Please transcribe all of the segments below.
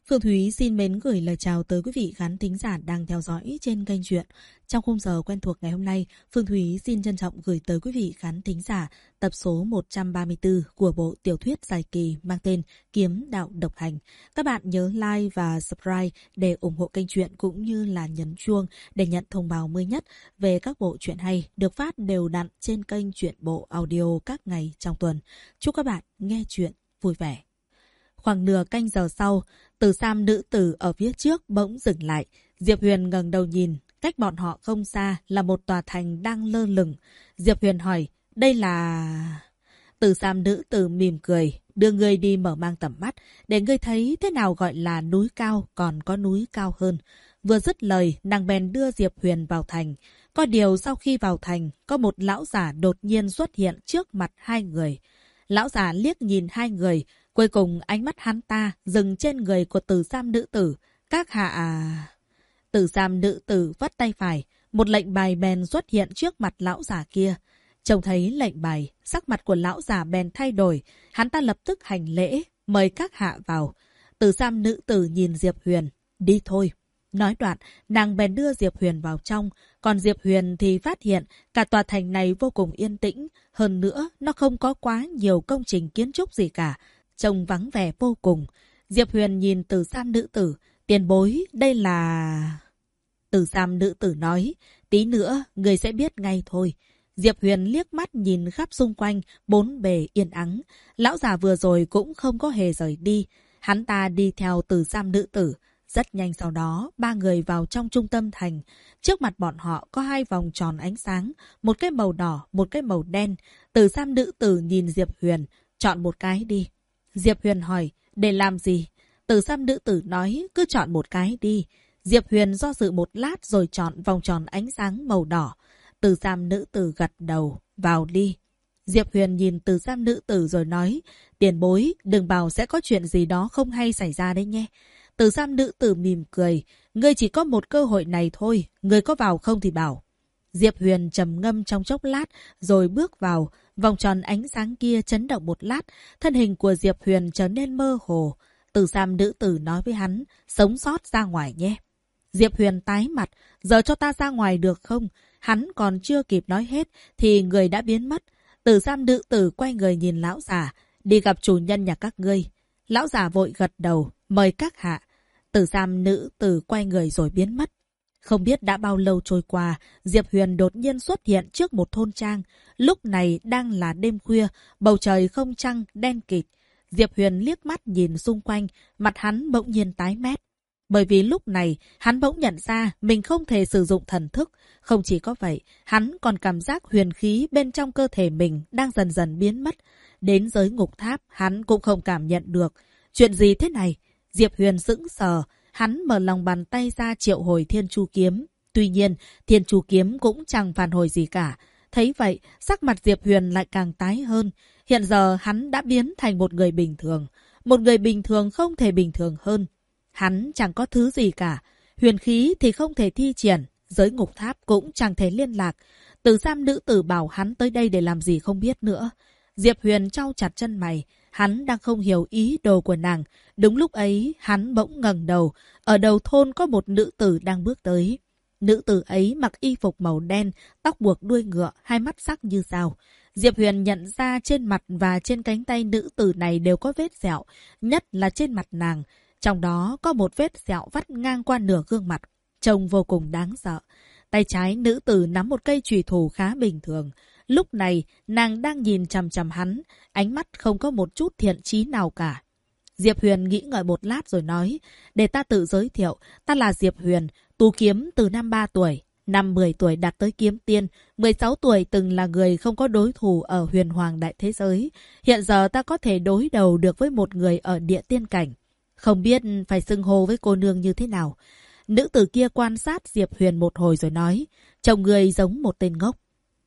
Phương Thúy xin mến gửi lời chào tới quý vị khán thính giả đang theo dõi trên kênh truyện. Trong khung giờ quen thuộc ngày hôm nay, Phương Thúy xin trân trọng gửi tới quý vị khán thính giả tập số 134 của bộ tiểu thuyết dài kỳ mang tên Kiếm Đạo Độc Hành. Các bạn nhớ like và subscribe để ủng hộ kênh truyện cũng như là nhấn chuông để nhận thông báo mới nhất về các bộ truyện hay được phát đều đặn trên kênh truyện bộ audio các ngày trong tuần. Chúc các bạn nghe truyện vui vẻ. Khoảng nửa canh giờ sau, Từ Sam nữ tử ở phía trước bỗng dừng lại. Diệp Huyền ngẩng đầu nhìn, cách bọn họ không xa là một tòa thành đang lơ lửng. Diệp Huyền hỏi, đây là... Từ Sam nữ tử mỉm cười, đưa ngươi đi mở mang tầm mắt, để ngươi thấy thế nào gọi là núi cao còn có núi cao hơn. Vừa dứt lời, nàng bèn đưa Diệp Huyền vào thành. Có điều sau khi vào thành, có một lão giả đột nhiên xuất hiện trước mặt hai người. Lão giả liếc nhìn hai người, cuối cùng ánh mắt hắn ta dừng trên người của Từ Sam nữ tử. Các hạ... Từ Sam nữ tử vất tay phải, một lệnh bài bèn xuất hiện trước mặt lão giả kia. Trông thấy lệnh bài, sắc mặt của lão giả bèn thay đổi, hắn ta lập tức hành lễ, mời các hạ vào. Từ Sam nữ tử nhìn Diệp Huyền, đi thôi. Nói đoạn, nàng bèn đưa Diệp Huyền vào trong, còn Diệp Huyền thì phát hiện cả tòa thành này vô cùng yên tĩnh, hơn nữa nó không có quá nhiều công trình kiến trúc gì cả, trông vắng vẻ vô cùng. Diệp Huyền nhìn Từ Sam nữ tử, tiền bối, đây là... Từ Sam nữ tử nói, tí nữa người sẽ biết ngay thôi. Diệp Huyền liếc mắt nhìn khắp xung quanh, bốn bề yên ắng. Lão già vừa rồi cũng không có hề rời đi, hắn ta đi theo Từ Sam nữ tử. Rất nhanh sau đó, ba người vào trong trung tâm thành. Trước mặt bọn họ có hai vòng tròn ánh sáng, một cái màu đỏ, một cái màu đen. Từ Sam nữ tử nhìn Diệp Huyền, chọn một cái đi. Diệp Huyền hỏi, để làm gì? Từ Sam nữ tử nói, cứ chọn một cái đi. Diệp Huyền do dự một lát rồi chọn vòng tròn ánh sáng màu đỏ. Từ Sam nữ tử gật đầu, vào đi. Diệp Huyền nhìn Từ Sam nữ tử rồi nói, tiền bối, đừng bảo sẽ có chuyện gì đó không hay xảy ra đấy nhé. Từ Sam nữ tử mỉm cười, ngươi chỉ có một cơ hội này thôi, ngươi có vào không thì bảo. Diệp Huyền trầm ngâm trong chốc lát, rồi bước vào, vòng tròn ánh sáng kia chấn động một lát, thân hình của Diệp Huyền trở nên mơ hồ. Từ Sam nữ tử nói với hắn, sống sót ra ngoài nhé. Diệp Huyền tái mặt, giờ cho ta ra ngoài được không? Hắn còn chưa kịp nói hết, thì người đã biến mất. Từ Sam nữ tử quay người nhìn lão già, đi gặp chủ nhân nhà các ngươi. Lão già vội gật đầu, mời các hạ. Từ Sam nữ tử quay người rồi biến mất. Không biết đã bao lâu trôi qua, Diệp Huyền đột nhiên xuất hiện trước một thôn trang. Lúc này đang là đêm khuya, bầu trời không trăng, đen kịt. Diệp Huyền liếc mắt nhìn xung quanh, mặt hắn bỗng nhiên tái mét. Bởi vì lúc này, hắn bỗng nhận ra mình không thể sử dụng thần thức. Không chỉ có vậy, hắn còn cảm giác huyền khí bên trong cơ thể mình đang dần dần biến mất. Đến giới ngục tháp, hắn cũng không cảm nhận được. Chuyện gì thế này? Diệp Huyền sững sờ, hắn mở lòng bàn tay ra triệu hồi Thiên Chu Kiếm. Tuy nhiên, Thiên Chu Kiếm cũng chẳng phản hồi gì cả. Thấy vậy, sắc mặt Diệp Huyền lại càng tái hơn. Hiện giờ hắn đã biến thành một người bình thường. Một người bình thường không thể bình thường hơn. Hắn chẳng có thứ gì cả. Huyền khí thì không thể thi triển. Giới ngục tháp cũng chẳng thể liên lạc. Từ Sam nữ tử bảo hắn tới đây để làm gì không biết nữa. Diệp Huyền trau chặt chân mày. Hắn đang không hiểu ý đồ của nàng. Đúng lúc ấy, hắn bỗng ngẩng đầu. Ở đầu thôn có một nữ tử đang bước tới. Nữ tử ấy mặc y phục màu đen, tóc buộc đuôi ngựa, hai mắt sắc như dao. Diệp Huyền nhận ra trên mặt và trên cánh tay nữ tử này đều có vết sẹo, nhất là trên mặt nàng. Trong đó có một vết sẹo vắt ngang qua nửa gương mặt, trông vô cùng đáng sợ. Tay trái nữ tử nắm một cây chùy thủ khá bình thường. Lúc này, nàng đang nhìn chằm chằm hắn, ánh mắt không có một chút thiện chí nào cả. Diệp Huyền nghĩ ngợi một lát rồi nói, để ta tự giới thiệu, ta là Diệp Huyền, tu kiếm từ năm 3 tuổi. Năm 10 tuổi đạt tới kiếm tiên, 16 tuổi từng là người không có đối thủ ở huyền hoàng đại thế giới. Hiện giờ ta có thể đối đầu được với một người ở địa tiên cảnh. Không biết phải xưng hô với cô nương như thế nào. Nữ tử kia quan sát Diệp Huyền một hồi rồi nói, trông người giống một tên ngốc.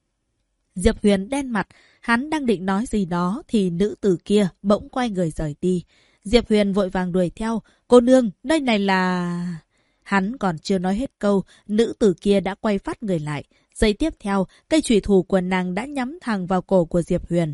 Diệp Huyền đen mặt, hắn đang định nói gì đó thì nữ tử kia bỗng quay người rời đi. Diệp Huyền vội vàng đuổi theo, cô nương, nơi này là... Hắn còn chưa nói hết câu, nữ tử kia đã quay phát người lại. Giây tiếp theo, cây chùy thủ của nàng đã nhắm thẳng vào cổ của Diệp Huyền.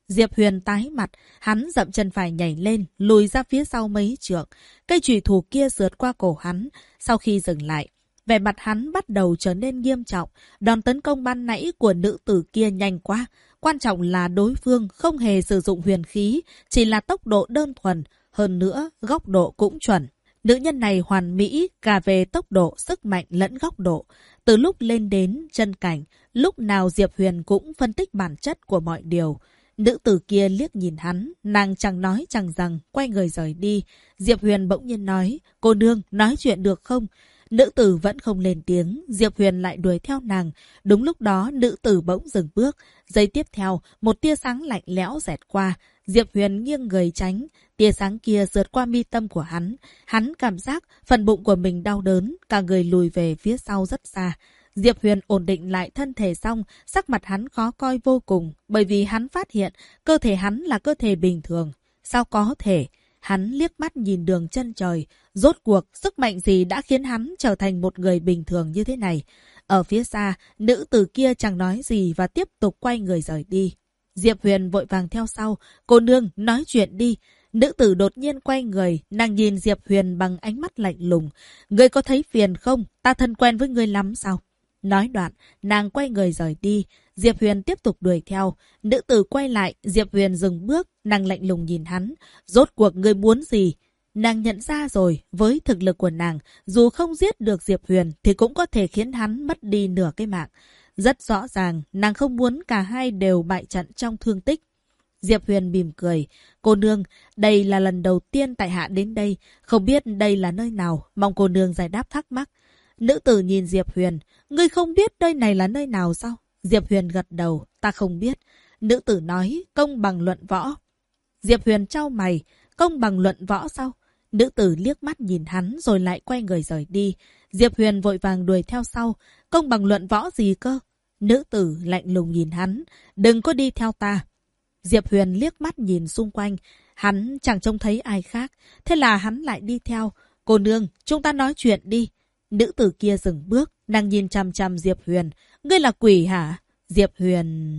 Diệp Huyền tái mặt, hắn dậm chân phải nhảy lên, lùi ra phía sau mấy trượng. Cây chùy thủ kia sượt qua cổ hắn, sau khi dừng lại. Vẻ mặt hắn bắt đầu trở nên nghiêm trọng, đòn tấn công ban nãy của nữ tử kia nhanh quá. Quan trọng là đối phương không hề sử dụng huyền khí, chỉ là tốc độ đơn thuần, hơn nữa góc độ cũng chuẩn. Nữ nhân này hoàn mỹ cả về tốc độ, sức mạnh lẫn góc độ. Từ lúc lên đến chân cảnh, lúc nào Diệp Huyền cũng phân tích bản chất của mọi điều. Nữ tử kia liếc nhìn hắn, nàng chẳng nói chẳng rằng, quay người rời đi. Diệp Huyền bỗng nhiên nói, cô nương, nói chuyện được không? Nữ tử vẫn không lên tiếng, Diệp Huyền lại đuổi theo nàng. Đúng lúc đó, nữ tử bỗng dừng bước. Giây tiếp theo, một tia sáng lạnh lẽo xẹt qua. Diệp Huyền nghiêng người tránh, tia sáng kia rượt qua mi tâm của hắn. Hắn cảm giác phần bụng của mình đau đớn, cả người lùi về phía sau rất xa. Diệp Huyền ổn định lại thân thể xong, sắc mặt hắn khó coi vô cùng, bởi vì hắn phát hiện cơ thể hắn là cơ thể bình thường. Sao có thể? Hắn liếc mắt nhìn đường chân trời, rốt cuộc sức mạnh gì đã khiến hắn trở thành một người bình thường như thế này. Ở phía xa, nữ tử kia chẳng nói gì và tiếp tục quay người rời đi. Diệp Huyền vội vàng theo sau, cô nương, nói chuyện đi. Nữ tử đột nhiên quay người, nàng nhìn Diệp Huyền bằng ánh mắt lạnh lùng. Ngươi có thấy phiền không? Ta thân quen với ngươi lắm sao? Nói đoạn, nàng quay người rời đi. Diệp Huyền tiếp tục đuổi theo. Nữ tử quay lại, Diệp Huyền dừng bước, nàng lạnh lùng nhìn hắn. Rốt cuộc ngươi muốn gì? Nàng nhận ra rồi, với thực lực của nàng, dù không giết được Diệp Huyền thì cũng có thể khiến hắn mất đi nửa cái mạng. Rất rõ ràng, nàng không muốn cả hai đều bại trận trong thương tích. Diệp Huyền mỉm cười. Cô nương, đây là lần đầu tiên tại hạ đến đây. Không biết đây là nơi nào, mong cô nương giải đáp thắc mắc. Nữ tử nhìn Diệp Huyền. Ngươi không biết nơi này là nơi nào sao? Diệp Huyền gật đầu. Ta không biết. Nữ tử nói, công bằng luận võ. Diệp Huyền trao mày. Công bằng luận võ sao? Nữ tử liếc mắt nhìn hắn rồi lại quay người rời đi. Diệp Huyền vội vàng đuổi theo sau. Công bằng luận võ gì cơ? Nữ tử lạnh lùng nhìn hắn. Đừng có đi theo ta. Diệp Huyền liếc mắt nhìn xung quanh. Hắn chẳng trông thấy ai khác. Thế là hắn lại đi theo. Cô nương, chúng ta nói chuyện đi. Nữ tử kia dừng bước. Nàng nhìn chằm chằm Diệp Huyền. Ngươi là quỷ hả? Diệp Huyền...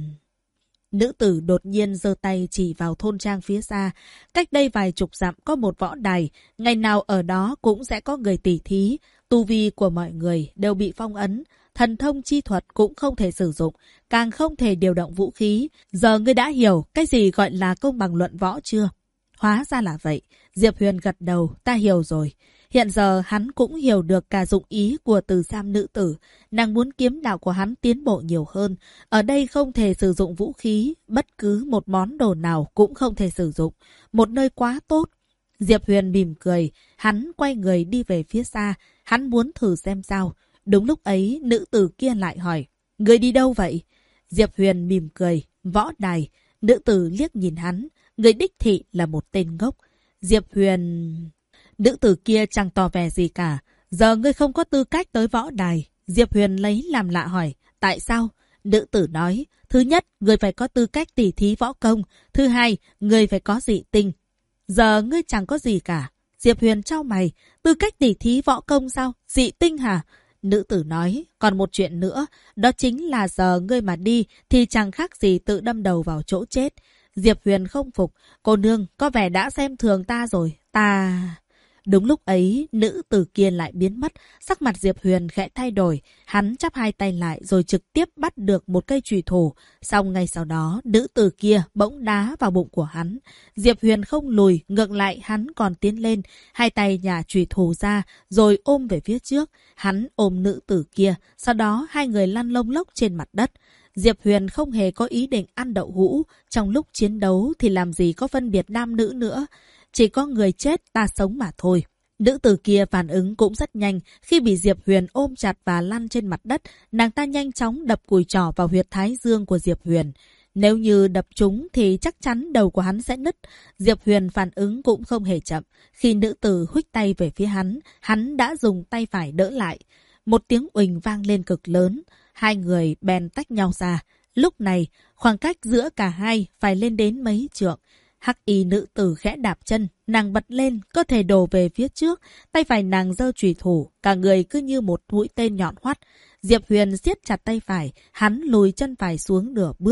Nữ tử đột nhiên giơ tay chỉ vào thôn trang phía xa. Cách đây vài chục dặm có một võ đài. Ngày nào ở đó cũng sẽ có người tỉ thí. Tu vi của mọi người đều bị phong ấn. Thần thông chi thuật cũng không thể sử dụng. Càng không thể điều động vũ khí. Giờ ngươi đã hiểu cái gì gọi là công bằng luận võ chưa? Hóa ra là vậy. Diệp Huyền gật đầu. Ta hiểu rồi. Hiện giờ hắn cũng hiểu được cả dụng ý của Từ Sam nữ tử. Nàng muốn kiếm đạo của hắn tiến bộ nhiều hơn. Ở đây không thể sử dụng vũ khí. Bất cứ một món đồ nào cũng không thể sử dụng. Một nơi quá tốt. Diệp Huyền mỉm cười. Hắn quay người đi về phía xa. Hắn muốn thử xem sao. Đúng lúc ấy, nữ tử kia lại hỏi. Người đi đâu vậy? Diệp Huyền mỉm cười. Võ đài. Nữ tử liếc nhìn hắn. Người đích thị là một tên ngốc. Diệp Huyền... Nữ tử kia chẳng tỏ vẻ gì cả. Giờ ngươi không có tư cách tới võ đài. Diệp Huyền lấy làm lạ hỏi. Tại sao? Nữ tử nói. Thứ nhất, ngươi phải có tư cách tỉ thí võ công. Thứ hai, ngươi phải có dị tinh. Giờ ngươi chẳng có gì cả. Diệp Huyền trao mày. Tư cách tỉ thí võ công sao? Dị tinh hả? Nữ tử nói. Còn một chuyện nữa. Đó chính là giờ ngươi mà đi thì chẳng khác gì tự đâm đầu vào chỗ chết. Diệp Huyền không phục. Cô nương có vẻ đã xem thường ta rồi. Ta... Đúng lúc ấy, nữ tử kia lại biến mất, sắc mặt Diệp Huyền khẽ thay đổi. Hắn chắp hai tay lại rồi trực tiếp bắt được một cây chùy thủ. Xong ngay sau đó, nữ tử kia bỗng đá vào bụng của hắn. Diệp Huyền không lùi, ngược lại hắn còn tiến lên. Hai tay nhả chùy thủ ra, rồi ôm về phía trước. Hắn ôm nữ tử kia, sau đó hai người lăn lông lốc trên mặt đất. Diệp Huyền không hề có ý định ăn đậu hũ. Trong lúc chiến đấu thì làm gì có phân biệt nam nữ nữa. Chỉ có người chết ta sống mà thôi. Nữ tử kia phản ứng cũng rất nhanh. Khi bị Diệp Huyền ôm chặt và lăn trên mặt đất, nàng ta nhanh chóng đập cùi trỏ vào huyệt thái dương của Diệp Huyền. Nếu như đập trúng thì chắc chắn đầu của hắn sẽ nứt. Diệp Huyền phản ứng cũng không hề chậm. Khi nữ tử huých tay về phía hắn đã dùng tay phải đỡ lại. Một tiếng uỳnh vang lên cực lớn. Hai người bèn tách nhau ra. Lúc này, khoảng cách giữa cả hai phải lên đến mấy trượng. Hắc y nữ tử khẽ đạp chân, nàng bật lên, cơ thể đổ về phía trước, tay phải nàng giơ chùy thủ, cả người cứ như một mũi tên nhọn hoắt. Diệp Huyền siết chặt tay phải, hắn lùi chân phải xuống nửa bước.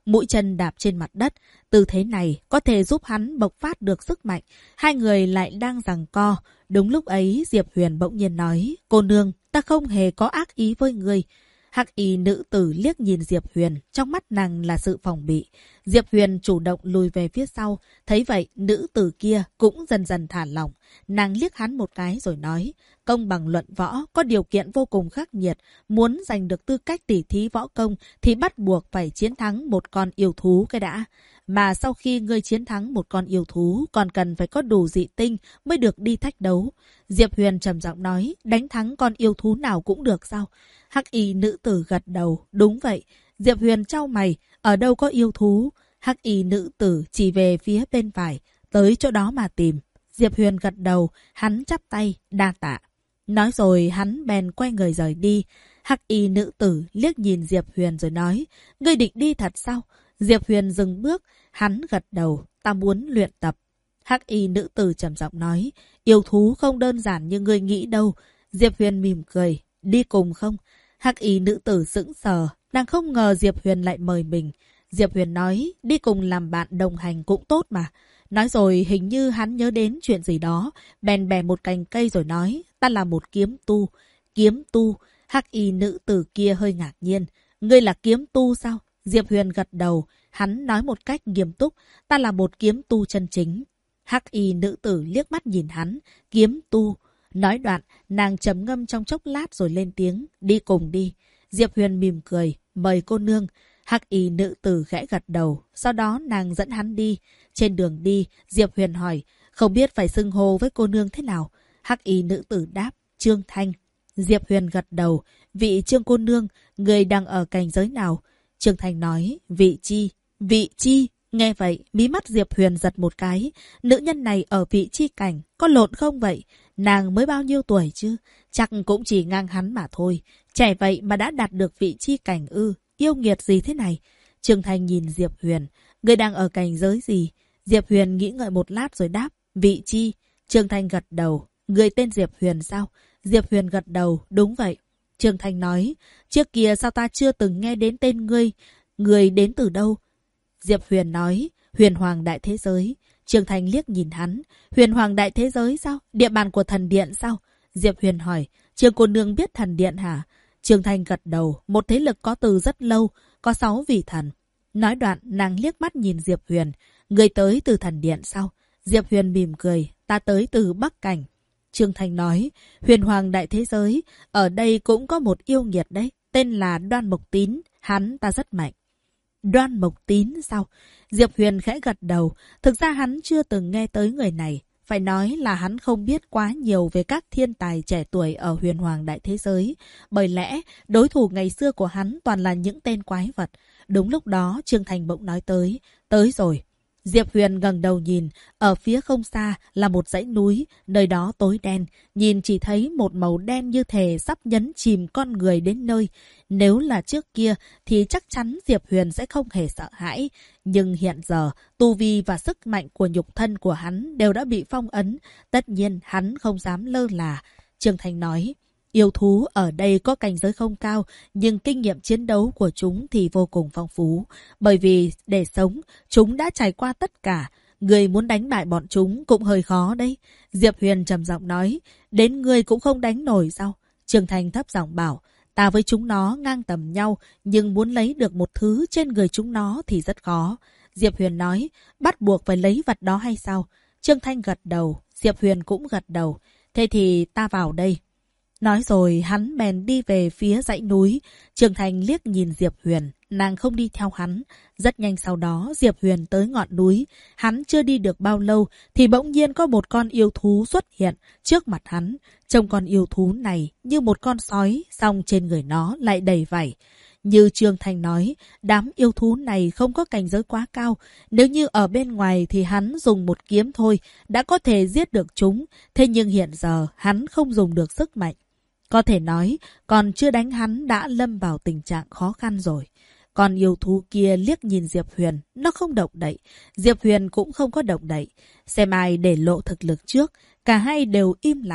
mũi chân đạp trên mặt đất. Tư thế này có thể giúp hắn bộc phát được sức mạnh. Hai người lại đang giằng co. Đúng lúc ấy Diệp Huyền bỗng nhiên nói, cô nương, ta không hề có ác ý với người. Hắc y nữ tử liếc nhìn Diệp Huyền, trong mắt nàng là sự phòng bị. Diệp Huyền chủ động lùi về phía sau, thấy vậy nữ tử kia cũng dần dần thả lỏng. Nàng liếc hắn một cái rồi nói, công bằng luận võ có điều kiện vô cùng khắc nghiệt, muốn giành được tư cách tỉ thí võ công thì bắt buộc phải chiến thắng một con yêu thú cái đã. Mà sau khi ngươi chiến thắng một con yêu thú còn cần phải có đủ dị tinh mới được đi thách đấu. Diệp Huyền trầm giọng nói, đánh thắng con yêu thú nào cũng được sao? Hắc y nữ tử gật đầu, đúng vậy. Diệp Huyền chau mày, ở đâu có yêu thú? Hắc y nữ tử chỉ về phía bên phải, tới chỗ đó mà tìm. Diệp Huyền gật đầu, hắn chắp tay, đa tạ. Nói rồi hắn bèn quay người rời đi. Hắc y nữ tử liếc nhìn Diệp Huyền rồi nói, ngươi định đi thật sao? Diệp Huyền dừng bước, hắn gật đầu, ta muốn luyện tập. Hắc y nữ tử trầm giọng nói, yêu thú không đơn giản như ngươi nghĩ đâu. Diệp Huyền mỉm cười, đi cùng không? Hắc y nữ tử sững sờ, nàng không ngờ Diệp Huyền lại mời mình. Diệp Huyền nói, đi cùng làm bạn đồng hành cũng tốt mà. Nói rồi hình như hắn nhớ đến chuyện gì đó, bèn bẻ một cành cây rồi nói, ta là một kiếm tu. Kiếm tu? Hắc y nữ tử kia hơi ngạc nhiên, ngươi là kiếm tu sao? Diệp Huyền gật đầu, hắn nói một cách nghiêm túc, ta là một kiếm tu chân chính. Hắc y nữ tử liếc mắt nhìn hắn, kiếm tu. Nói đoạn, nàng trầm ngâm trong chốc lát rồi lên tiếng, đi cùng đi. Diệp Huyền mỉm cười, mời cô nương. Hắc y nữ tử khẽ gật đầu, sau đó nàng dẫn hắn đi. Trên đường đi, Diệp Huyền hỏi, không biết phải xưng hô với cô nương thế nào? Hắc y nữ tử đáp, Trương Thanh. Diệp Huyền gật đầu, vị Trương cô nương, người đang ở cảnh giới nào? Trương Thanh nói, vị chi? Vị chi? Nghe vậy, mí mắt Diệp Huyền giật một cái. Nữ nhân này ở vị chi cảnh, có lộn không vậy? Nàng mới bao nhiêu tuổi chứ? Chắc cũng chỉ ngang hắn mà thôi. Trẻ vậy mà đã đạt được vị chi cảnh ư? Yêu nghiệt gì thế này? Trương Thanh nhìn Diệp Huyền. Người đang ở cảnh giới gì? Diệp Huyền nghĩ ngợi một lát rồi đáp. Vị chi? Trương Thanh gật đầu. Người tên Diệp Huyền sao? Diệp Huyền gật đầu. Đúng vậy. Trương Thanh nói. Trước kia sao ta chưa từng nghe đến tên ngươi? Người đến từ đâu? Diệp Huyền nói. Huyền Hoàng Đại Thế Giới. Trương Thanh liếc nhìn hắn. Huyền Hoàng Đại Thế Giới sao? Địa bàn của thần điện sao? Diệp Huyền hỏi. Trương cô nương biết thần điện hả? Trương Thanh gật đầu. Một thế lực có từ rất lâu. Có 6 vị thần. Nói đoạn nàng liếc mắt nhìn Diệp Huyền. Người tới từ thần điện sao? Diệp Huyền mỉm cười. Ta tới từ Bắc Cảnh. Trương Thanh nói. Huyền Hoàng Đại Thế Giới. Ở đây cũng có một yêu nghiệt đấy. Tên là Đoan Mộc Tín. Hắn ta rất mạnh. Đoan Mộc Tín sao? Diệp Huyền khẽ gật đầu. Thực ra hắn chưa từng nghe tới người này. Phải nói là hắn không biết quá nhiều về các thiên tài trẻ tuổi ở Huyền Hoàng Đại Thế Giới. Bởi lẽ, đối thủ ngày xưa của hắn toàn là những tên quái vật. Đúng lúc đó, Trương Thành bỗng nói tới. Tới rồi. Diệp Huyền ngẩng đầu nhìn, ở phía không xa là một dãy núi, nơi đó tối đen, nhìn chỉ thấy một màu đen như thể sắp nhấn chìm con người đến nơi. Nếu là trước kia thì chắc chắn Diệp Huyền sẽ không hề sợ hãi, nhưng hiện giờ tu vi và sức mạnh của nhục thân của hắn đều đã bị phong ấn, tất nhiên hắn không dám lơ là. Trương Thành nói, yêu thú ở đây có cảnh giới không cao, nhưng kinh nghiệm chiến đấu của chúng thì vô cùng phong phú. Bởi vì để sống, chúng đã trải qua tất cả. Người muốn đánh bại bọn chúng cũng hơi khó đấy. Diệp Huyền trầm giọng nói, đến người cũng không đánh nổi sao? Trương Thành thấp giọng bảo, ta với chúng nó ngang tầm nhau, nhưng muốn lấy được một thứ trên người chúng nó thì rất khó. Diệp Huyền nói, bắt buộc phải lấy vật đó hay sao? Trương Thanh gật đầu, Diệp Huyền cũng gật đầu. Thế thì ta vào đây. Nói rồi hắn bèn đi về phía dãy núi. Trương Thành liếc nhìn Diệp Huyền, nàng không đi theo hắn. Rất nhanh sau đó Diệp Huyền tới ngọn núi. Hắn chưa đi được bao lâu thì bỗng nhiên có một con yêu thú xuất hiện trước mặt hắn. Trông con yêu thú này như một con sói, song trên người nó lại đầy vảy. Như Trương Thành nói, đám yêu thú này không có cảnh giới quá cao. Nếu như ở bên ngoài thì hắn dùng một kiếm thôi đã có thể giết được chúng. Thế nhưng hiện giờ hắn không dùng được sức mạnh. Có thể nói, còn chưa đánh hắn đã lâm vào tình trạng khó khăn rồi. Còn yêu thú kia liếc nhìn Diệp Huyền, nó không động đậy. Diệp Huyền cũng không có động đậy. Xem ai để lộ thực lực trước, cả hai đều im lặng.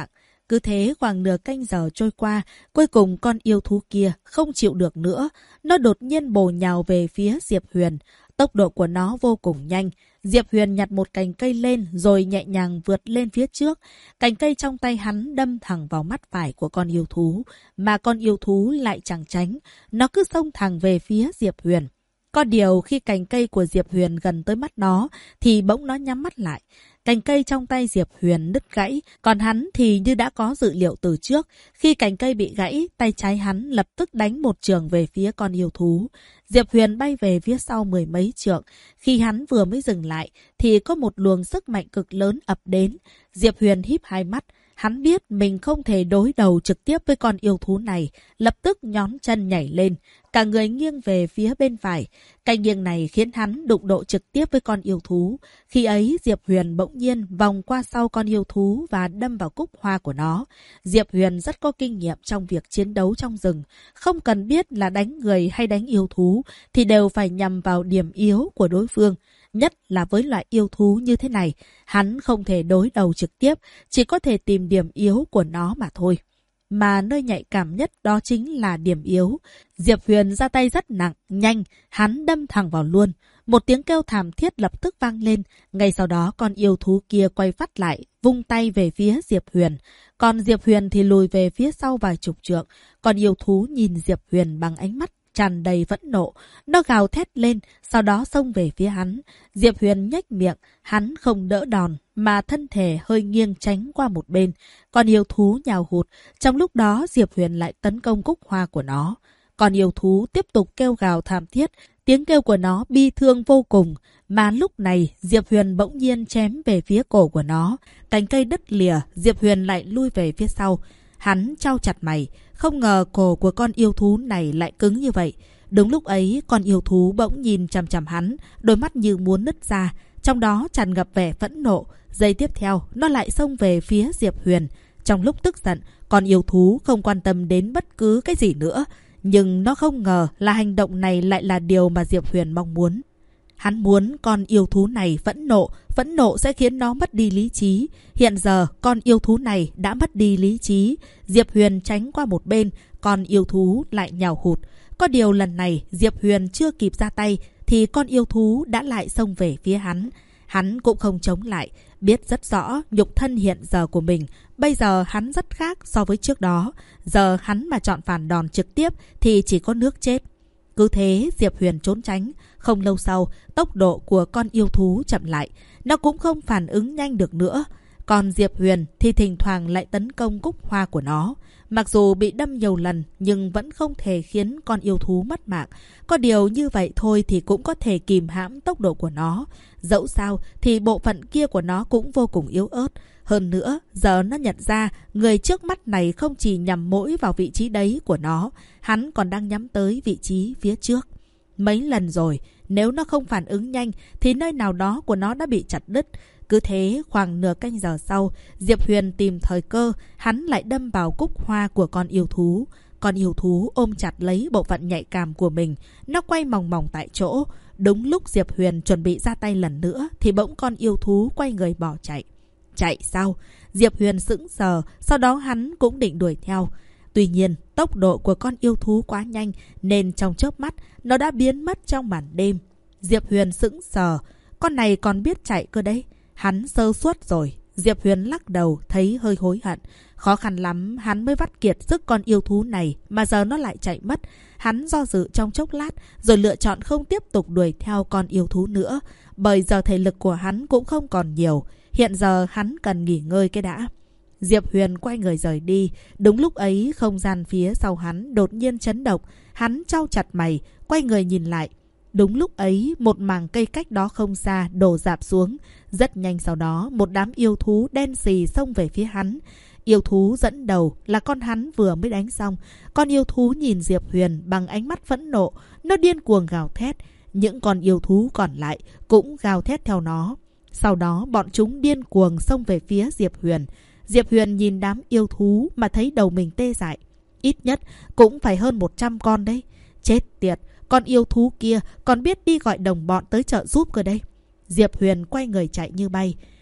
Cứ thế khoảng nửa canh giờ trôi qua, cuối cùng con yêu thú kia không chịu được nữa. Nó đột nhiên bổ nhào về phía Diệp Huyền. Tốc độ của nó vô cùng nhanh. Diệp Huyền nhặt một cành cây lên rồi nhẹ nhàng vượt lên phía trước. Cành cây trong tay hắn đâm thẳng vào mắt phải của con yêu thú. Mà con yêu thú lại chẳng tránh. Nó cứ xông thẳng về phía Diệp Huyền. Có điều khi cành cây của Diệp Huyền gần tới mắt nó thì bỗng nó nhắm mắt lại. Cành cây trong tay Diệp Huyền đứt gãy, còn hắn thì như đã có dự liệu từ trước. Khi cành cây bị gãy, tay trái hắn lập tức đánh một chưởng về phía con yêu thú. Diệp Huyền bay về phía sau mười mấy trượng. Khi hắn vừa mới dừng lại, thì có một luồng sức mạnh cực lớn ập đến. Diệp Huyền híp hai mắt. Hắn biết mình không thể đối đầu trực tiếp với con yêu thú này, lập tức nhón chân nhảy lên, cả người nghiêng về phía bên phải. Cái nghiêng này khiến hắn đụng độ trực tiếp với con yêu thú. Khi ấy, Diệp Huyền bỗng nhiên vòng qua sau con yêu thú và đâm vào cúc hoa của nó. Diệp Huyền rất có kinh nghiệm trong việc chiến đấu trong rừng. Không cần biết là đánh người hay đánh yêu thú, thì đều phải nhằm vào điểm yếu của đối phương. Nhất là với loại yêu thú như thế này, hắn không thể đối đầu trực tiếp, chỉ có thể tìm điểm yếu của nó mà thôi. Mà nơi nhạy cảm nhất đó chính là điểm yếu. Diệp Huyền ra tay rất nặng, nhanh, hắn đâm thẳng vào luôn. Một tiếng kêu thảm thiết lập tức vang lên. Ngay sau đó con yêu thú kia quay phát lại, vung tay về phía Diệp Huyền. Còn Diệp Huyền thì lùi về phía sau vài chục trượng. Con yêu thú nhìn Diệp Huyền bằng ánh mắt tràn đầy phẫn nộ. Nó gào thét lên, sau đó xông về phía hắn. Diệp Huyền nhếch miệng, hắn không đỡ đòn, mà thân thể hơi nghiêng tránh qua một bên. Con yêu thú nhào hụt. Trong lúc đó, Diệp Huyền lại tấn công cúc hoa của nó. Con yêu thú tiếp tục kêu gào thảm thiết. Tiếng kêu của nó bi thương vô cùng. Mà lúc này, Diệp Huyền bỗng nhiên chém về phía cổ của nó. Cành cây đứt lìa, Diệp Huyền lại lui về phía sau. Hắn chau chặt mày. Không ngờ cổ của con yêu thú này lại cứng như vậy. Đúng lúc ấy, con yêu thú bỗng nhìn chằm chằm hắn, đôi mắt như muốn nứt ra, trong đó tràn ngập vẻ phẫn nộ. Giây tiếp theo, nó lại xông về phía Diệp Huyền. Trong lúc tức giận, con yêu thú không quan tâm đến bất cứ cái gì nữa. Nhưng nó không ngờ là hành động này lại là điều mà Diệp Huyền mong muốn. Hắn muốn con yêu thú này phẫn nộ sẽ khiến nó mất đi lý trí. Hiện giờ, con yêu thú này đã mất đi lý trí. Diệp Huyền tránh qua một bên, con yêu thú lại nhào hụt. Có điều lần này, Diệp Huyền chưa kịp ra tay, thì con yêu thú đã lại xông về phía hắn. Hắn cũng không chống lại, biết rất rõ nhục thân hiện giờ của mình. Bây giờ hắn rất khác so với trước đó. Giờ hắn mà chọn phản đòn trực tiếp thì chỉ có nước chết. Cứ thế Diệp Huyền trốn tránh. Không lâu sau, tốc độ của con yêu thú chậm lại. Nó cũng không phản ứng nhanh được nữa. Còn Diệp Huyền thì thỉnh thoảng lại tấn công cúc hoa của nó. Mặc dù bị đâm nhiều lần nhưng vẫn không thể khiến con yêu thú mất mạng. Có điều như vậy thôi thì cũng có thể kìm hãm tốc độ của nó. Dẫu sao thì bộ phận kia của nó cũng vô cùng yếu ớt. Hơn nữa, giờ nó nhận ra người trước mắt này không chỉ nhắm mỗi vào vị trí đấy của nó, hắn còn đang nhắm tới vị trí phía trước. Mấy lần rồi, nếu nó không phản ứng nhanh thì nơi nào đó của nó đã bị chặt đứt. Cứ thế, khoảng nửa canh giờ sau, Diệp Huyền tìm thời cơ, hắn lại đâm vào cúc hoa của con yêu thú. Con yêu thú ôm chặt lấy bộ phận nhạy cảm của mình, nó quay mòng mòng tại chỗ. Đúng lúc Diệp Huyền chuẩn bị ra tay lần nữa thì bỗng con yêu thú quay người bỏ chạy. Chạy sao? Diệp Huyền sững sờ, sau đó hắn cũng định đuổi theo. Tuy nhiên, tốc độ của con yêu thú quá nhanh nên trong chớp mắt nó đã biến mất trong màn đêm. Diệp Huyền sững sờ, con này còn biết chạy cơ đấy. Hắn sơ suất rồi. Diệp Huyền lắc đầu thấy hơi hối hận. Khó khăn lắm hắn mới vắt kiệt sức con yêu thú này mà giờ nó lại chạy mất. Hắn do dự trong chốc lát rồi lựa chọn không tiếp tục đuổi theo con yêu thú nữa. Bởi giờ thể lực của hắn cũng không còn nhiều. Hiện giờ hắn cần nghỉ ngơi cái đã. Diệp Huyền quay người rời đi. Đúng lúc ấy không gian phía sau hắn đột nhiên chấn động. Hắn chau chặt mày, quay người nhìn lại. Đúng lúc ấy một mảng cây cách đó không xa đổ rạp xuống. Rất nhanh sau đó một đám yêu thú đen xì xông về phía hắn. Yêu thú dẫn đầu là con hắn vừa mới đánh xong. Con yêu thú nhìn Diệp Huyền bằng ánh mắt phẫn nộ. Nó điên cuồng gào thét. Những con yêu thú còn lại cũng gào thét theo nó. Sau đó bọn chúng điên cuồng xông về phía Diệp Huyền. Diệp Huyền nhìn đám yêu thú mà thấy đầu mình tê dại. Ít nhất cũng phải hơn 100 con đấy. Chết tiệt, con yêu thú kia còn biết đi gọi đồng bọn tới trợ giúp cơ đây. Diệp Huyền quay người chạy như bay.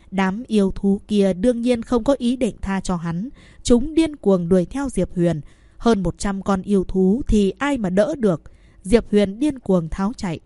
Đám yêu thú kia đương nhiên không có ý định tha cho hắn. Chúng điên cuồng đuổi theo Diệp Huyền. Hơn 100 con yêu thú thì ai mà đỡ được. Diệp Huyền điên cuồng tháo chạy.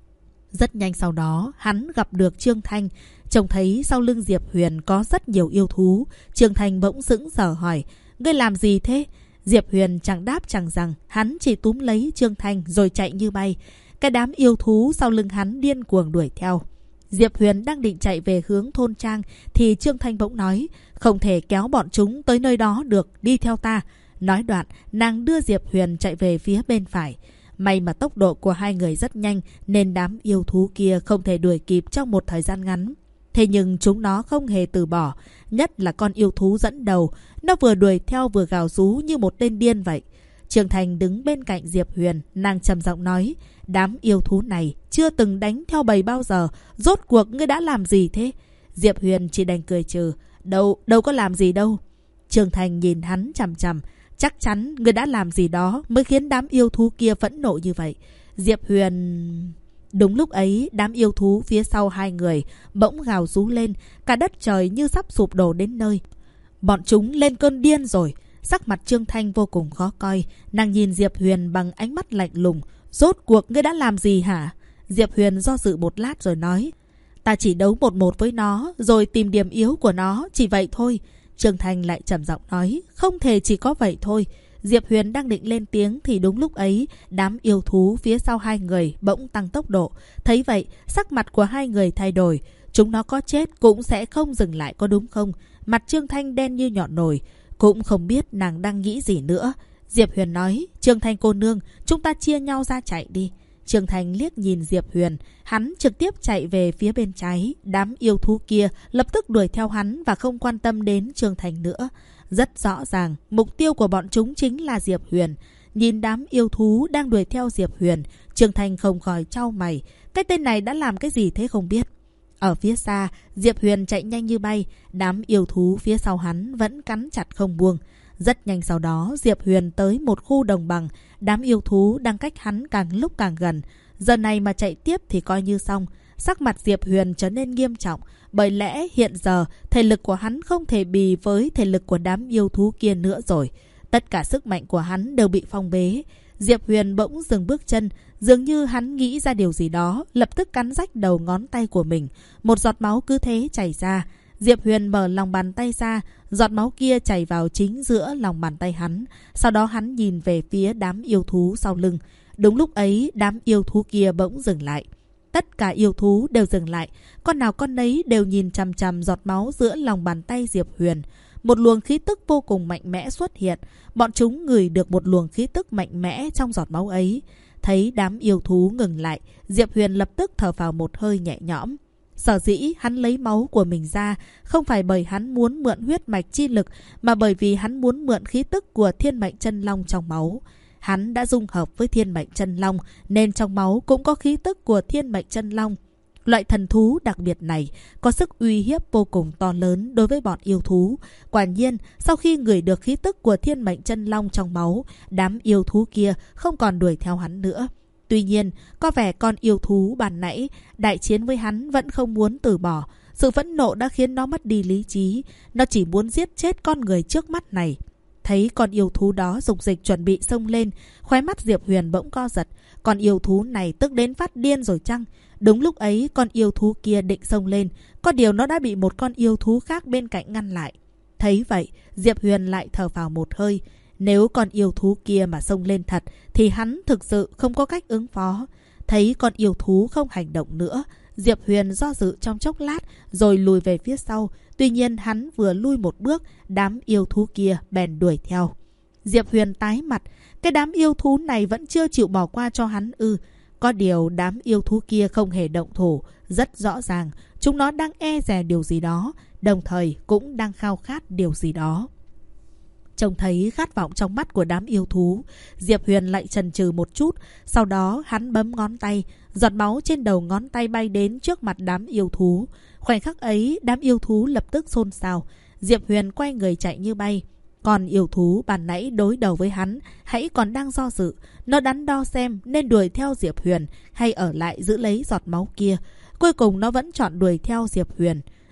Rất nhanh sau đó, hắn gặp được Trương Thanh. Trông thấy sau lưng Diệp Huyền có rất nhiều yêu thú. Trương Thanh bỗng sững sờ hỏi, ngươi làm gì thế? Diệp Huyền chẳng đáp chẳng rằng, hắn chỉ túm lấy Trương Thanh rồi chạy như bay. Cái đám yêu thú sau lưng hắn điên cuồng đuổi theo. Diệp Huyền đang định chạy về hướng thôn trang thì Trương Thanh bỗng nói, không thể kéo bọn chúng tới nơi đó được, đi theo ta. Nói đoạn, nàng đưa Diệp Huyền chạy về phía bên phải. May mà tốc độ của hai người rất nhanh nên đám yêu thú kia không thể đuổi kịp trong một thời gian ngắn. Thế nhưng chúng nó không hề từ bỏ, nhất là con yêu thú dẫn đầu. Nó vừa đuổi theo vừa gào rú như một tên điên vậy. Trương Thành đứng bên cạnh Diệp Huyền, nàng trầm giọng nói, đám yêu thú này chưa từng đánh theo bầy bao giờ, rốt cuộc ngươi đã làm gì thế? Diệp Huyền chỉ đành cười trừ, đâu có làm gì đâu. Trương Thành nhìn hắn chằm chằm, chắc chắn ngươi đã làm gì đó mới khiến đám yêu thú kia phẫn nộ như vậy. Diệp Huyền... Đúng lúc ấy, đám yêu thú phía sau hai người bỗng gào rú lên, cả đất trời như sắp sụp đổ đến nơi. Bọn chúng lên cơn điên rồi. Sắc mặt Trương Thanh vô cùng khó coi. Nàng nhìn Diệp Huyền bằng ánh mắt lạnh lùng. Rốt cuộc ngươi đã làm gì hả? Diệp Huyền do dự một lát rồi nói, ta chỉ đấu 1-1 với nó, rồi tìm điểm yếu của nó, chỉ vậy thôi. Trương Thanh lại trầm giọng nói, không thể chỉ có vậy thôi. Diệp Huyền đang định lên tiếng thì đúng lúc ấy, đám yêu thú phía sau hai người bỗng tăng tốc độ. Thấy vậy, sắc mặt của hai người thay đổi. Chúng nó có chết cũng sẽ không dừng lại, có đúng không? Mặt Trương Thanh đen như nhọn nồi, cũng không biết nàng đang nghĩ gì nữa. Diệp Huyền nói, Trương Thanh cô nương, chúng ta chia nhau ra chạy đi. Trương Thanh liếc nhìn Diệp Huyền, hắn trực tiếp chạy về phía bên trái. Đám yêu thú kia lập tức đuổi theo hắn và không quan tâm đến Trương Thanh nữa. Rất rõ ràng, mục tiêu của bọn chúng chính là Diệp Huyền. Nhìn đám yêu thú đang đuổi theo Diệp Huyền, Trương Thanh không khỏi chau mày. Cái tên này đã làm cái gì thế không biết. Ở phía xa, Diệp Huyền chạy nhanh như bay. Đám yêu thú phía sau hắn vẫn cắn chặt không buông. Rất nhanh sau đó, Diệp Huyền tới một khu đồng bằng. Đám yêu thú đang cách hắn càng lúc càng gần. Giờ này mà chạy tiếp thì coi như xong. Sắc mặt Diệp Huyền trở nên nghiêm trọng. Bởi lẽ hiện giờ, thể lực của hắn không thể bì với thể lực của đám yêu thú kia nữa rồi. Tất cả sức mạnh của hắn đều bị phong bế. Diệp Huyền bỗng dừng bước chân. Dường như hắn nghĩ ra điều gì đó, lập tức cắn rách đầu ngón tay của mình. Một giọt máu cứ thế chảy ra. Diệp Huyền mở lòng bàn tay ra, giọt máu kia chảy vào chính giữa lòng bàn tay hắn. Sau đó hắn nhìn về phía đám yêu thú sau lưng. Đúng lúc ấy, đám yêu thú kia bỗng dừng lại. Tất cả yêu thú đều dừng lại. Con nào con nấy đều nhìn chằm chằm giọt máu giữa lòng bàn tay Diệp Huyền. Một luồng khí tức vô cùng mạnh mẽ xuất hiện. Bọn chúng ngửi được một luồng khí tức mạnh mẽ trong giọt máu ấy. Thấy đám yêu thú ngừng lại, Diệp Huyền lập tức thở vào một hơi nhẹ nhõm. Sở dĩ hắn lấy máu của mình ra không phải bởi hắn muốn mượn huyết mạch chi lực, mà bởi vì hắn muốn mượn khí tức của thiên mệnh chân long trong máu. Hắn đã dung hợp với thiên mệnh chân long nên trong máu cũng có khí tức của thiên mệnh chân long. Loại thần thú đặc biệt này có sức uy hiếp vô cùng to lớn đối với bọn yêu thú. Quả nhiên, sau khi ngửi được khí tức của thiên mệnh chân long trong máu, đám yêu thú kia không còn đuổi theo hắn nữa. Tuy nhiên, có vẻ con yêu thú ban nãy đại chiến với hắn vẫn không muốn từ bỏ. Sự phẫn nộ đã khiến nó mất đi lý trí. Nó chỉ muốn giết chết con người trước mắt này. Thấy con yêu thú đó dục dịch chuẩn bị xông lên, khóe mắt Diệp Huyền bỗng co giật. Con yêu thú này tức đến phát điên rồi chăng? Đúng lúc ấy, con yêu thú kia định xông lên. Có điều nó đã bị một con yêu thú khác bên cạnh ngăn lại. Thấy vậy, Diệp Huyền lại thở vào một hơi. Nếu con yêu thú kia mà xông lên thật thì hắn thực sự không có cách ứng phó. Thấy con yêu thú không hành động nữa, Diệp Huyền do dự trong chốc lát rồi lùi về phía sau. Tuy nhiên hắn vừa lui một bước, đám yêu thú kia bèn đuổi theo. Diệp Huyền tái mặt, cái đám yêu thú này vẫn chưa chịu bỏ qua cho hắn ư? Có điều đám yêu thú kia không hề động thủ. Rất rõ ràng, chúng nó đang e dè điều gì đó, đồng thời cũng đang khao khát điều gì đó. Trông thấy khát vọng trong mắt của đám yêu thú, Diệp Huyền lại chần chừ một chút. Sau đó hắn bấm ngón tay, giọt máu trên đầu ngón tay bay đến trước mặt đám yêu thú. Khoảnh khắc ấy, đám yêu thú lập tức xôn xao. Diệp Huyền quay người chạy như bay. Còn yêu thú ban nãy đối đầu với hắn hãy còn đang do dự. Nó đắn đo xem nên đuổi theo Diệp Huyền hay ở lại giữ lấy giọt máu kia. Cuối cùng nó vẫn chọn đuổi theo Diệp Huyền.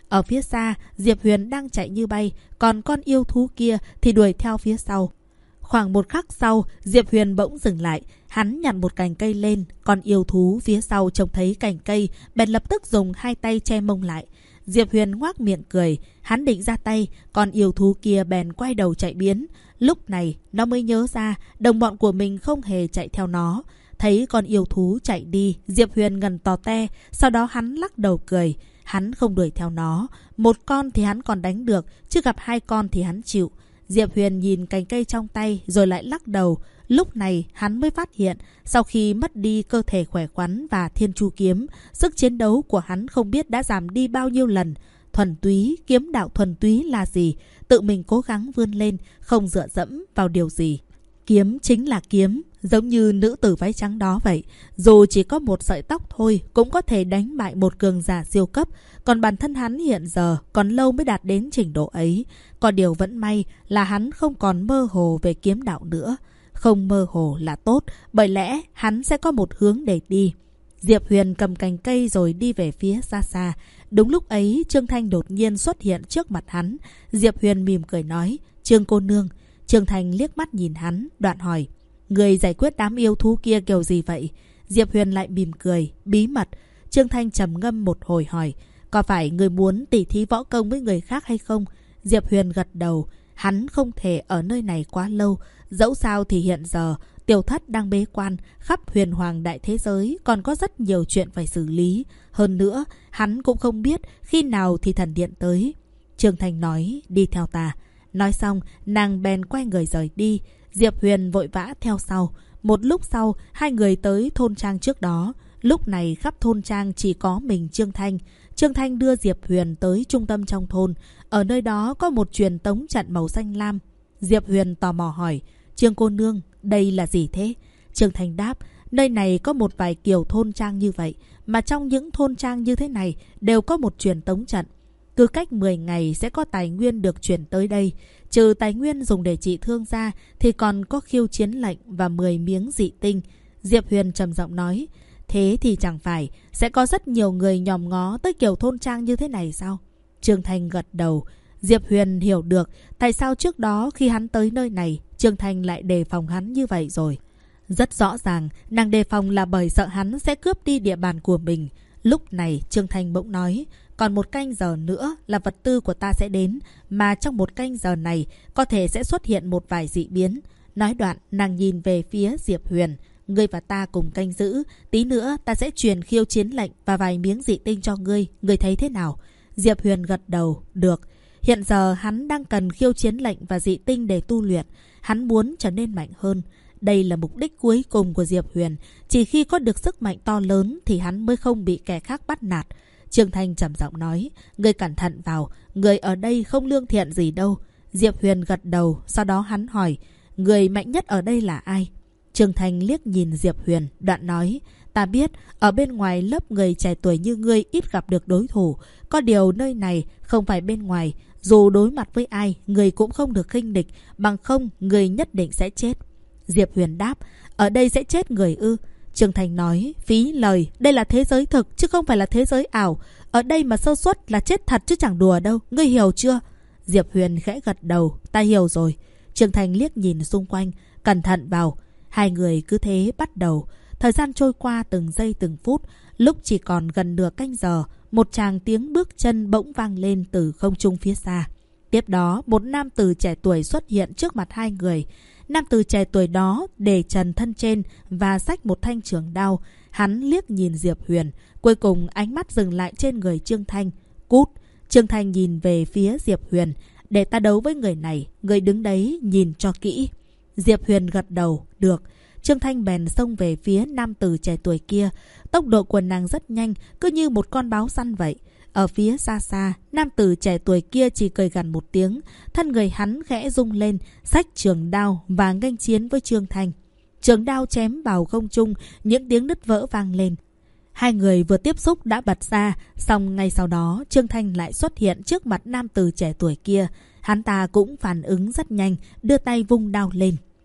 Ở phía xa, Diệp Huyền đang chạy như bay, còn con yêu thú kia thì đuổi theo phía sau. Khoảng một khắc sau, Diệp Huyền bỗng dừng lại, hắn nhặt một cành cây lên, con yêu thú phía sau trông thấy cành cây, bèn lập tức dùng hai tay che mông lại. Diệp Huyền ngoác miệng cười, hắn định ra tay, con yêu thú kia bèn quay đầu chạy biến. Lúc này, nó mới nhớ ra đồng bọn của mình không hề chạy theo nó. Thấy con yêu thú chạy đi, Diệp Huyền ngần tò te, sau đó hắn lắc đầu cười. Hắn không đuổi theo nó, một con thì hắn còn đánh được, chứ gặp hai con thì hắn chịu. Diệp Huyền nhìn cành cây trong tay rồi lại lắc đầu. Lúc này hắn mới phát hiện, sau khi mất đi cơ thể khỏe khoắn và thiên chu kiếm, sức chiến đấu của hắn không biết đã giảm đi bao nhiêu lần. Thuần túy, kiếm đạo thuần túy là gì? Tự mình cố gắng vươn lên, không dựa dẫm vào điều gì. Kiếm chính là kiếm, giống như nữ tử váy trắng đó vậy. Dù chỉ có một sợi tóc thôi, cũng có thể đánh bại một cường giả siêu cấp. Còn bản thân hắn hiện giờ còn lâu mới đạt đến trình độ ấy. Có điều vẫn may là hắn không còn mơ hồ về kiếm đạo nữa. Không mơ hồ là tốt, bởi lẽ hắn sẽ có một hướng để đi. Diệp Huyền cầm cành cây rồi đi về phía xa xa. Đúng lúc ấy, Trương Thanh đột nhiên xuất hiện trước mặt hắn. Diệp Huyền mỉm cười nói, Trương cô nương. Trương Thanh liếc mắt nhìn hắn, đoạn hỏi, người giải quyết đám yêu thú kia kiểu gì vậy? Diệp Huyền lại mỉm cười, bí mật. Trương Thanh trầm ngâm một hồi hỏi, có phải người muốn tỉ thí võ công với người khác hay không? Diệp Huyền gật đầu, hắn không thể ở nơi này quá lâu. Dẫu sao thì hiện giờ Tiểu Thất đang bế quan, khắp huyền hoàng đại thế giới còn có rất nhiều chuyện phải xử lý. Hơn nữa, hắn cũng không biết khi nào thì thần điện tới. Trương Thanh nói, đi theo ta. Nói xong, nàng bèn quay người rời đi. Diệp Huyền vội vã theo sau. Một lúc sau, hai người tới thôn trang trước đó. Lúc này khắp thôn trang chỉ có mình Trương Thanh. Trương Thanh đưa Diệp Huyền tới trung tâm trong thôn. Ở nơi đó có một truyền tống trận màu xanh lam. Diệp Huyền tò mò hỏi, Trương cô nương, đây là gì thế? Trương Thanh đáp, nơi này có một vài kiểu thôn trang như vậy. Mà trong những thôn trang như thế này đều có một truyền tống trận. Cứ cách 10 ngày sẽ có tài nguyên được chuyển tới đây. Trừ tài nguyên dùng để trị thương ra thì còn có khiêu chiến lệnh và 10 miếng dị tinh. Diệp Huyền trầm giọng nói, thế thì chẳng phải sẽ có rất nhiều người nhòm ngó tới kiểu thôn trang như thế này sao? Trương Thanh gật đầu. Diệp Huyền hiểu được tại sao trước đó khi hắn tới nơi này, Trương Thanh lại đề phòng hắn như vậy rồi. Rất rõ ràng, nàng đề phòng là bởi sợ hắn sẽ cướp đi địa bàn của mình. Lúc này Trương Thanh bỗng nói, còn một canh giờ nữa là vật tư của ta sẽ đến, mà trong một canh giờ này có thể sẽ xuất hiện một vài dị biến. Nói đoạn, nàng nhìn về phía Diệp Huyền, ngươi và ta cùng canh giữ, tí nữa ta sẽ truyền khiêu chiến lệnh và vài miếng dị tinh cho ngươi, ngươi thấy thế nào? Diệp Huyền gật đầu, được. Hiện giờ hắn đang cần khiêu chiến lệnh và dị tinh để tu luyện, hắn muốn trở nên mạnh hơn. Đây là mục đích cuối cùng của Diệp Huyền, chỉ khi có được sức mạnh to lớn thì hắn mới không bị kẻ khác bắt nạt. Trương Thanh trầm giọng nói, ngươi cẩn thận vào, người ở đây không lương thiện gì đâu. Diệp Huyền gật đầu, sau đó hắn hỏi, người mạnh nhất ở đây là ai? Trương Thanh liếc nhìn Diệp Huyền, đoạn nói, ta biết ở bên ngoài lớp người trẻ tuổi như ngươi ít gặp được đối thủ, có điều nơi này không phải bên ngoài, dù đối mặt với ai, người cũng không được khinh địch, bằng không người nhất định sẽ chết. Diệp Huyền đáp, ở đây sẽ chết người ư? Trương Thanh nói, phí lời, đây là thế giới thực chứ không phải là thế giới ảo. Ở đây mà sơ suất là chết thật chứ chẳng đùa đâu, ngươi hiểu chưa? Diệp Huyền khẽ gật đầu, ta hiểu rồi. Trương Thanh liếc nhìn xung quanh, cẩn thận vào. Hai người cứ thế bắt đầu. Thời gian trôi qua từng giây từng phút. Lúc chỉ còn gần nửa canh giờ, một tràng tiếng bước chân bỗng vang lên từ không trung phía xa. Tiếp đó, một nam tử trẻ tuổi xuất hiện trước mặt hai người. Nam tử trẻ tuổi đó để trần thân trên và xách một thanh trường đao. Hắn liếc nhìn Diệp Huyền, cuối cùng ánh mắt dừng lại trên người Trương Thanh. Cút! Trương Thanh nhìn về phía Diệp Huyền. Để ta đấu với người này, người đứng đấy nhìn cho kỹ. Diệp Huyền gật đầu, được. Trương Thanh bèn xông về phía nam tử trẻ tuổi kia. Tốc độ của nàng rất nhanh, cứ như một con báo săn vậy. Ở phía xa xa, nam tử trẻ tuổi kia chỉ cười gằn một tiếng. Thân người hắn khẽ rung lên, xách trường đao và nghênh chiến với Trương Thanh. Trường đao chém vào không trung, những tiếng nứt vỡ vang lên. Hai người vừa tiếp xúc đã bật ra, xong ngay sau đó Trương Thanh lại xuất hiện trước mặt nam tử trẻ tuổi kia. Hắn ta cũng phản ứng rất nhanh, đưa tay vung đao lên.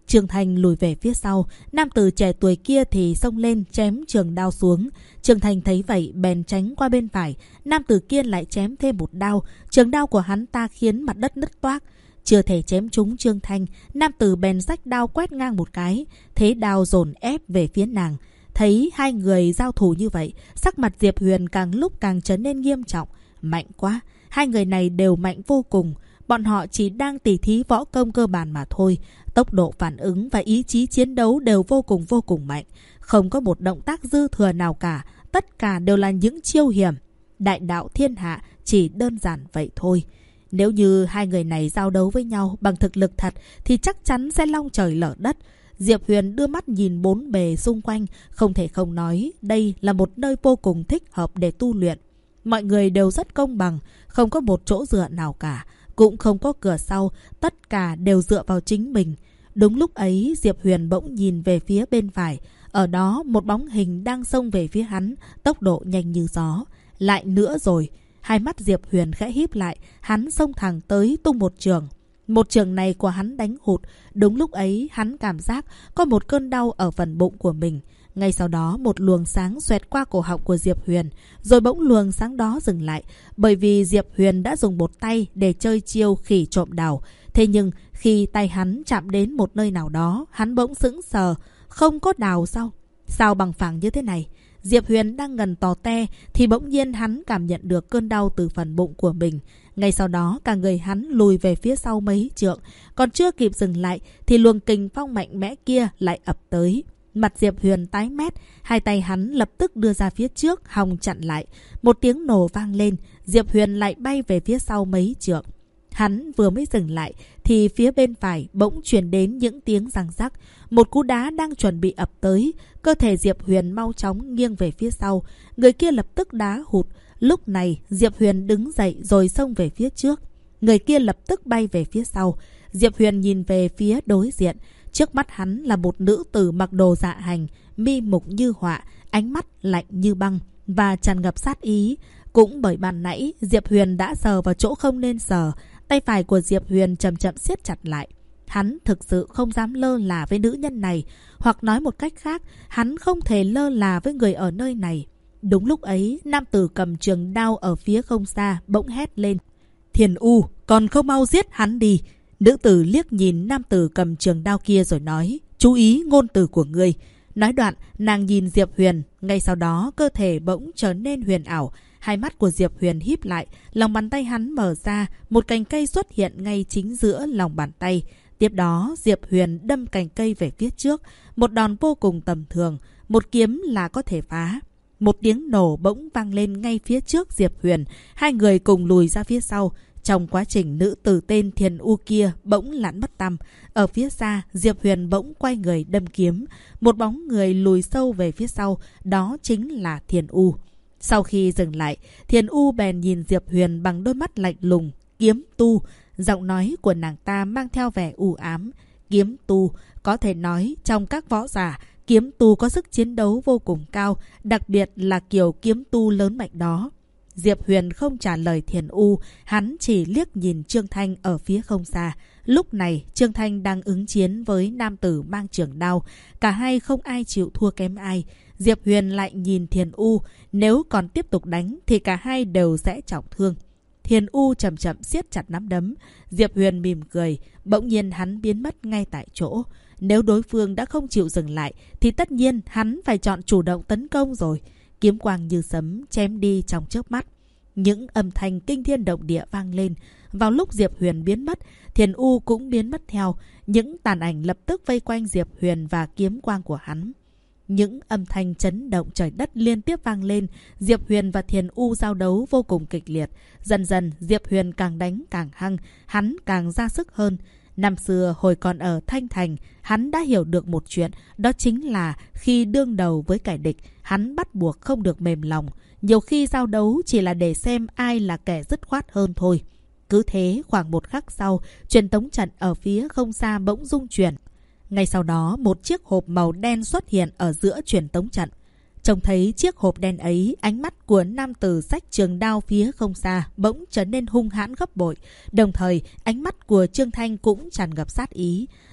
Trương Thanh lùi về phía sau, nam tử trẻ tuổi kia thì xông lên chém trường đao xuống. Trương Thanh thấy vậy bèn tránh qua bên phải, nam tử kia lại chém thêm một đao, trường đao của hắn ta khiến mặt đất nứt toác. Chưa thể chém trúng Trương Thanh, nam tử bèn xách đao quét ngang một cái, thế đao dồn ép về phía nàng. Thấy hai người giao thủ như vậy, sắc mặt Diệp Huyền càng lúc càng trở nên nghiêm trọng. Mạnh quá, hai người này đều mạnh vô cùng. Bọn họ chỉ đang tỉ thí võ công cơ bản mà thôi. Tốc độ phản ứng và ý chí chiến đấu đều vô cùng mạnh. Không có một động tác dư thừa nào cả. Tất cả đều là những chiêu hiểm. Đại đạo thiên hạ chỉ đơn giản vậy thôi. Nếu như hai người này giao đấu với nhau bằng thực lực thật thì chắc chắn sẽ long trời lở đất. Diệp Huyền đưa mắt nhìn bốn bề xung quanh, không thể không nói đây là một nơi vô cùng thích hợp để tu luyện. Mọi người đều rất công bằng, không có một chỗ dựa nào cả, cũng không có cửa sau, tất cả đều dựa vào chính mình. Đúng lúc ấy, Diệp Huyền bỗng nhìn về phía bên phải, ở đó một bóng hình đang xông về phía hắn, tốc độ nhanh như gió. Lại nữa rồi, hai mắt Diệp Huyền khẽ híp lại, hắn xông thẳng tới tung một trường. Một trường này của hắn đánh hụt, đúng lúc ấy hắn cảm giác có một cơn đau ở phần bụng của mình. Ngay sau đó một luồng sáng xoẹt qua cổ họng của Diệp Huyền, rồi bỗng luồng sáng đó dừng lại, bởi vì Diệp Huyền đã dùng một tay để chơi chiêu khỉ trộm đào. Thế nhưng khi tay hắn chạm đến một nơi nào đó, hắn bỗng sững sờ, không có đào sao? Sao bằng phẳng như thế này? Diệp Huyền đang ngần tò te thì bỗng nhiên hắn cảm nhận được cơn đau từ phần bụng của mình. Ngay sau đó cả người hắn lùi về phía sau mấy trượng, còn chưa kịp dừng lại thì luồng kình phong mạnh mẽ kia lại ập tới. Mặt Diệp Huyền tái mét, hai tay hắn lập tức đưa ra phía trước, hòng chặn lại. Một tiếng nổ vang lên, Diệp Huyền lại bay về phía sau mấy trượng. Hắn vừa mới dừng lại thì phía bên phải bỗng truyền đến những tiếng răng rắc. Một cú đá đang chuẩn bị ập tới, cơ thể Diệp Huyền mau chóng nghiêng về phía sau. Người kia lập tức đá hụt. Lúc này Diệp Huyền đứng dậy rồi xông về phía trước. Người kia lập tức bay về phía sau. Diệp Huyền nhìn về phía đối diện. Trước mắt hắn là một nữ tử mặc đồ dạ hành, mi mục như họa, ánh mắt lạnh như băng và tràn ngập sát ý. Cũng bởi ban nãy Diệp Huyền đã sờ vào chỗ không nên sờ, tay phải của Diệp Huyền chậm chậm siết chặt lại. Hắn thực sự không dám lơ là với nữ nhân này, hoặc nói một cách khác, hắn không thể lơ là với người ở nơi này. Đúng lúc ấy, nam tử cầm trường đao ở phía không xa bỗng hét lên: Thiền U, còn không mau giết hắn đi. Nữ tử liếc nhìn nam tử cầm trường đao kia rồi nói: Chú ý ngôn từ của ngươi. Nói đoạn, nàng nhìn Diệp Huyền, ngay sau đó cơ thể bỗng trở nên huyền ảo. Hai mắt của Diệp Huyền híp lại, lòng bàn tay hắn mở ra, một cành cây xuất hiện ngay chính giữa lòng bàn tay. Tiếp đó, Diệp Huyền đâm cành cây về phía trước, một đòn vô cùng tầm thường, một kiếm là có thể phá. Một tiếng nổ bỗng vang lên ngay phía trước Diệp Huyền, hai người cùng lùi ra phía sau. Trong quá trình nữ tử tên Thiền U kia bỗng lặn mất tăm, ở phía xa Diệp Huyền bỗng quay người đâm kiếm, một bóng người lùi sâu về phía sau, đó chính là Thiền U. Sau khi dừng lại, Thiền U bèn nhìn Diệp Huyền bằng đôi mắt lạnh lùng. Kiếm tu, giọng nói của nàng ta mang theo vẻ u ám. Kiếm tu, có thể nói trong các võ giả, kiếm tu có sức chiến đấu vô cùng cao, đặc biệt là kiểu kiếm tu lớn mạnh đó. Diệp Huyền không trả lời Thiền U, hắn chỉ liếc nhìn Trương Thanh ở phía không xa. Lúc này, Trương Thanh đang ứng chiến với nam tử mang trường đao. Cả hai không ai chịu thua kém ai. Diệp Huyền lại nhìn Thiền U, nếu còn tiếp tục đánh thì cả hai đều sẽ trọng thương. Thiền U chậm chậm siết chặt nắm đấm. Diệp Huyền mỉm cười, bỗng nhiên hắn biến mất ngay tại chỗ. Nếu đối phương đã không chịu dừng lại thì tất nhiên hắn phải chọn chủ động tấn công rồi. Kiếm quang như sấm chém đi trong chớp mắt. Những âm thanh kinh thiên động địa vang lên. Vào lúc Diệp Huyền biến mất, Thiền U cũng biến mất theo. Những tàn ảnh lập tức vây quanh Diệp Huyền và kiếm quang của hắn. Những âm thanh chấn động trời đất liên tiếp vang lên. Diệp Huyền và Thiền U giao đấu vô cùng kịch liệt. Dần dần Diệp Huyền càng đánh càng hăng, hắn càng ra sức hơn. Năm xưa hồi còn ở Thanh Thành, hắn đã hiểu được một chuyện, đó chính là khi đương đầu với kẻ địch, hắn bắt buộc không được mềm lòng. Nhiều khi giao đấu chỉ là để xem ai là kẻ dứt khoát hơn thôi. Cứ thế khoảng một khắc sau, truyền tống trận ở phía không xa bỗng rung chuyển. Ngay sau đó một chiếc hộp màu đen xuất hiện ở giữa truyền tống trận. Trông thấy chiếc hộp đen ấy, ánh mắt của nam tử xách trường đao phía không xa bỗng trở nên hung hãn gấp bội. Đồng thời, ánh mắt của Trương Thanh cũng tràn ngập sát ý.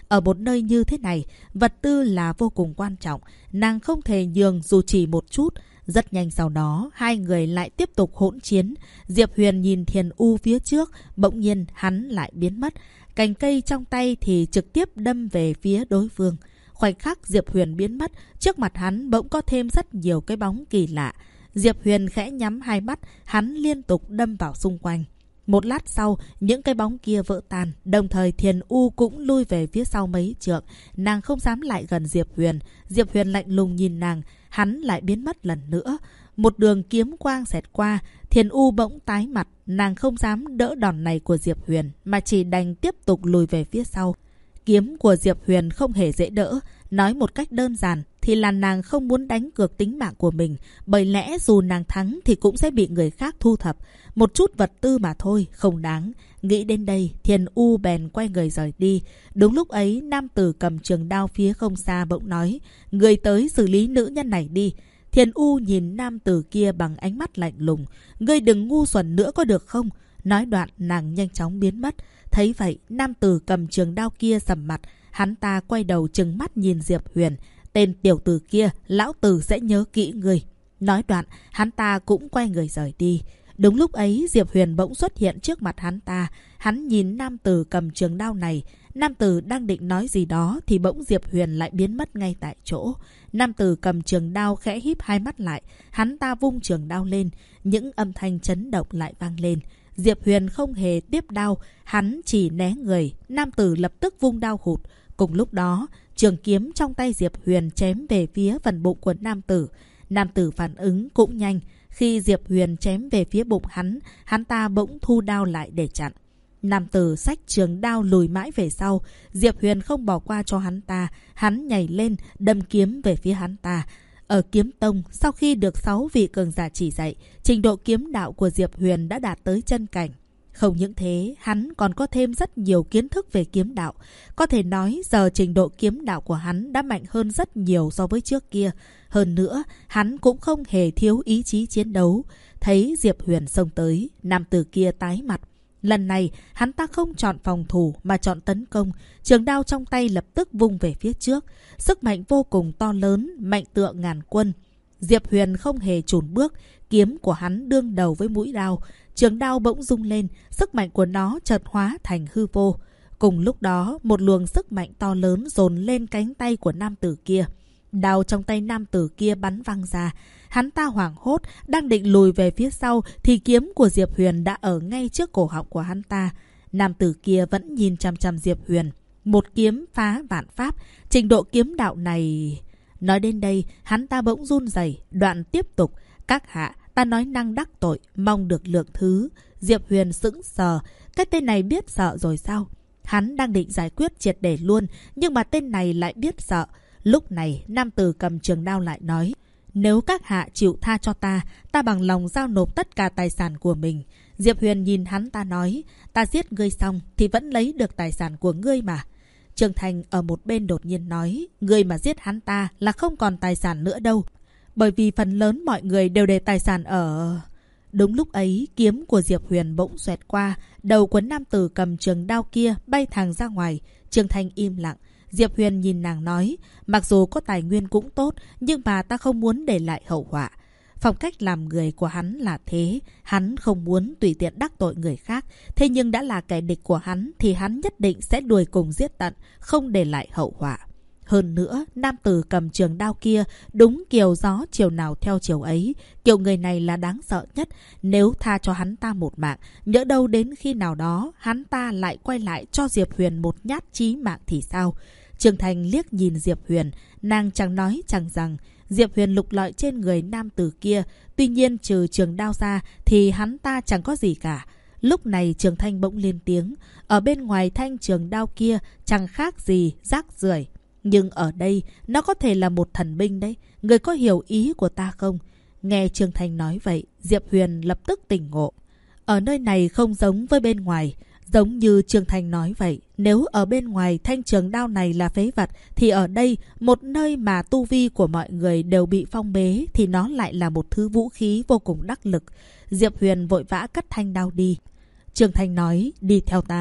Ở một nơi như thế này, vật tư là vô cùng quan trọng. Nàng không thể nhường dù chỉ một chút. Rất nhanh sau đó, hai người lại tiếp tục hỗn chiến. Diệp Huyền nhìn Thiền U phía trước, bỗng nhiên hắn lại biến mất. Cành cây trong tay thì trực tiếp đâm về phía đối phương. Khoảnh khắc Diệp Huyền biến mất, trước mặt hắn bỗng có thêm rất nhiều cái bóng kỳ lạ. Diệp Huyền khẽ nhắm hai mắt, hắn liên tục đâm vào xung quanh. Một lát sau, những cái bóng kia vỡ tan, đồng thời Thiền U cũng lui về phía sau mấy trượng. Nàng không dám lại gần Diệp Huyền. Diệp Huyền lạnh lùng nhìn nàng, hắn lại biến mất lần nữa. Một đường kiếm quang xẹt qua, Thiền U bỗng tái mặt, nàng không dám đỡ đòn này của Diệp Huyền, mà chỉ đành tiếp tục lùi về phía sau. Kiếm của Diệp Huyền không hề dễ đỡ, nói một cách đơn giản thì là nàng không muốn đánh cược tính mạng của mình, bởi lẽ dù nàng thắng thì cũng sẽ bị người khác thu thập. Một chút vật tư mà thôi, không đáng. Nghĩ đến đây, Thiền U bèn quay người rời đi. Đúng lúc ấy, nam tử cầm trường đao phía không xa bỗng nói, người tới xử lý nữ nhân này đi. Thiền U nhìn nam tử kia bằng ánh mắt lạnh lùng, ngươi đừng ngu xuẩn nữa có được không? Nói đoạn, nàng nhanh chóng biến mất. Thấy vậy, nam tử cầm trường đao kia sầm mặt, hắn ta quay đầu trừng mắt nhìn Diệp Huyền. Tên tiểu tử kia, lão tử sẽ nhớ kỹ người. Nói đoạn, hắn ta cũng quay người rời đi. Đúng lúc ấy, Diệp Huyền bỗng xuất hiện trước mặt hắn ta. Hắn nhìn nam tử cầm trường đao này. Nam tử đang định nói gì đó thì bỗng Diệp Huyền lại biến mất ngay tại chỗ. Nam tử cầm trường đao khẽ híp hai mắt lại. Hắn ta vung trường đao lên. Những âm thanh chấn động lại vang lên. Diệp Huyền không hề tiếp đao, hắn chỉ né người. Nam tử lập tức vung đao hụt. Cùng lúc đó, trường kiếm trong tay Diệp Huyền chém về phía phần bụng của nam tử. Nam tử phản ứng cũng nhanh. Khi Diệp Huyền chém về phía bụng hắn ta bỗng thu đao lại để chặn. Nam tử xách trường đao lùi mãi về sau. Diệp Huyền không bỏ qua cho hắn ta. Hắn nhảy lên, đâm kiếm về phía hắn ta. Ở kiếm tông, sau khi được 6 vị cường giả chỉ dạy, trình độ kiếm đạo của Diệp Huyền đã đạt tới chân cảnh. Không những thế, hắn còn có thêm rất nhiều kiến thức về kiếm đạo. Có thể nói giờ trình độ kiếm đạo của hắn đã mạnh hơn rất nhiều so với trước kia. Hơn nữa, hắn cũng không hề thiếu ý chí chiến đấu. Thấy Diệp Huyền xông tới, nam tử kia tái mặt. Lần này, hắn ta không chọn phòng thủ mà chọn tấn công. Trường đao trong tay lập tức vung về phía trước. Sức mạnh vô cùng to lớn, mạnh tựa ngàn quân. Diệp Huyền không hề chùn bước. Kiếm của hắn đương đầu với mũi đao. Trường đao bỗng rung lên, sức mạnh của nó chợt hóa thành hư vô. Cùng lúc đó, một luồng sức mạnh to lớn dồn lên cánh tay của nam tử kia. Đao trong tay nam tử kia bắn văng ra. Hắn ta hoảng hốt, đang định lùi về phía sau thì kiếm của Diệp Huyền đã ở ngay trước cổ họng của hắn ta. Nam tử kia vẫn nhìn chằm chằm Diệp Huyền. Một kiếm phá vạn pháp, trình độ kiếm đạo này... Nói đến đây, hắn ta bỗng run rẩy, đoạn tiếp tục. Các hạ, ta nói năng đắc tội, mong được lượng thứ. Diệp Huyền sững sờ, cái tên này biết sợ rồi sao? Hắn đang định giải quyết triệt để luôn, nhưng mà tên này lại biết sợ. Lúc này, nam tử cầm trường đao lại nói, nếu các hạ chịu tha cho ta bằng lòng giao nộp tất cả tài sản của mình. Diệp Huyền nhìn hắn ta nói, ta giết ngươi xong thì vẫn lấy được tài sản của ngươi mà. Trương Thành ở một bên đột nhiên nói, ngươi mà giết hắn ta là không còn tài sản nữa đâu. Bởi vì phần lớn mọi người đều để tài sản ở... Đúng lúc ấy, kiếm của Diệp Huyền bỗng xoẹt qua, đầu của nam tử cầm trường đao kia bay thẳng ra ngoài. Trương Thành im lặng. Diệp Huyền nhìn nàng nói, mặc dù có tài nguyên cũng tốt, nhưng mà ta không muốn để lại hậu họa. Phong cách làm người của hắn là thế, hắn không muốn tùy tiện đắc tội người khác. Thế nhưng đã là kẻ địch của hắn thì hắn nhất định sẽ đuổi cùng giết tận, không để lại hậu họa. Hơn nữa, nam tử cầm trường đao kia đúng kiểu gió chiều nào theo chiều ấy. Kiểu người này là đáng sợ nhất. Nếu tha cho hắn ta một mạng, nhỡ đâu đến khi nào đó hắn ta lại quay lại cho Diệp Huyền một nhát chí mạng thì sao? Trương Thành liếc nhìn Diệp Huyền, nàng chẳng nói chẳng rằng. Diệp Huyền lục lọi trên người nam tử kia, tuy nhiên trừ trường đao ra thì hắn ta chẳng có gì cả. Lúc này Trường Thanh bỗng lên tiếng, ở bên ngoài thanh trường đao kia chẳng khác gì rác rưởi. Nhưng ở đây, nó có thể là một thần binh đấy. Người có hiểu ý của ta không? Nghe Trương Thanh nói vậy, Diệp Huyền lập tức tỉnh ngộ. Ở nơi này không giống với bên ngoài. Giống như Trương Thanh nói vậy, nếu ở bên ngoài thanh trường đao này là phế vật, thì ở đây, một nơi mà tu vi của mọi người đều bị phong bế, thì nó lại là một thứ vũ khí vô cùng đắc lực. Diệp Huyền vội vã cắt thanh đao đi. Trương Thanh nói, đi theo ta.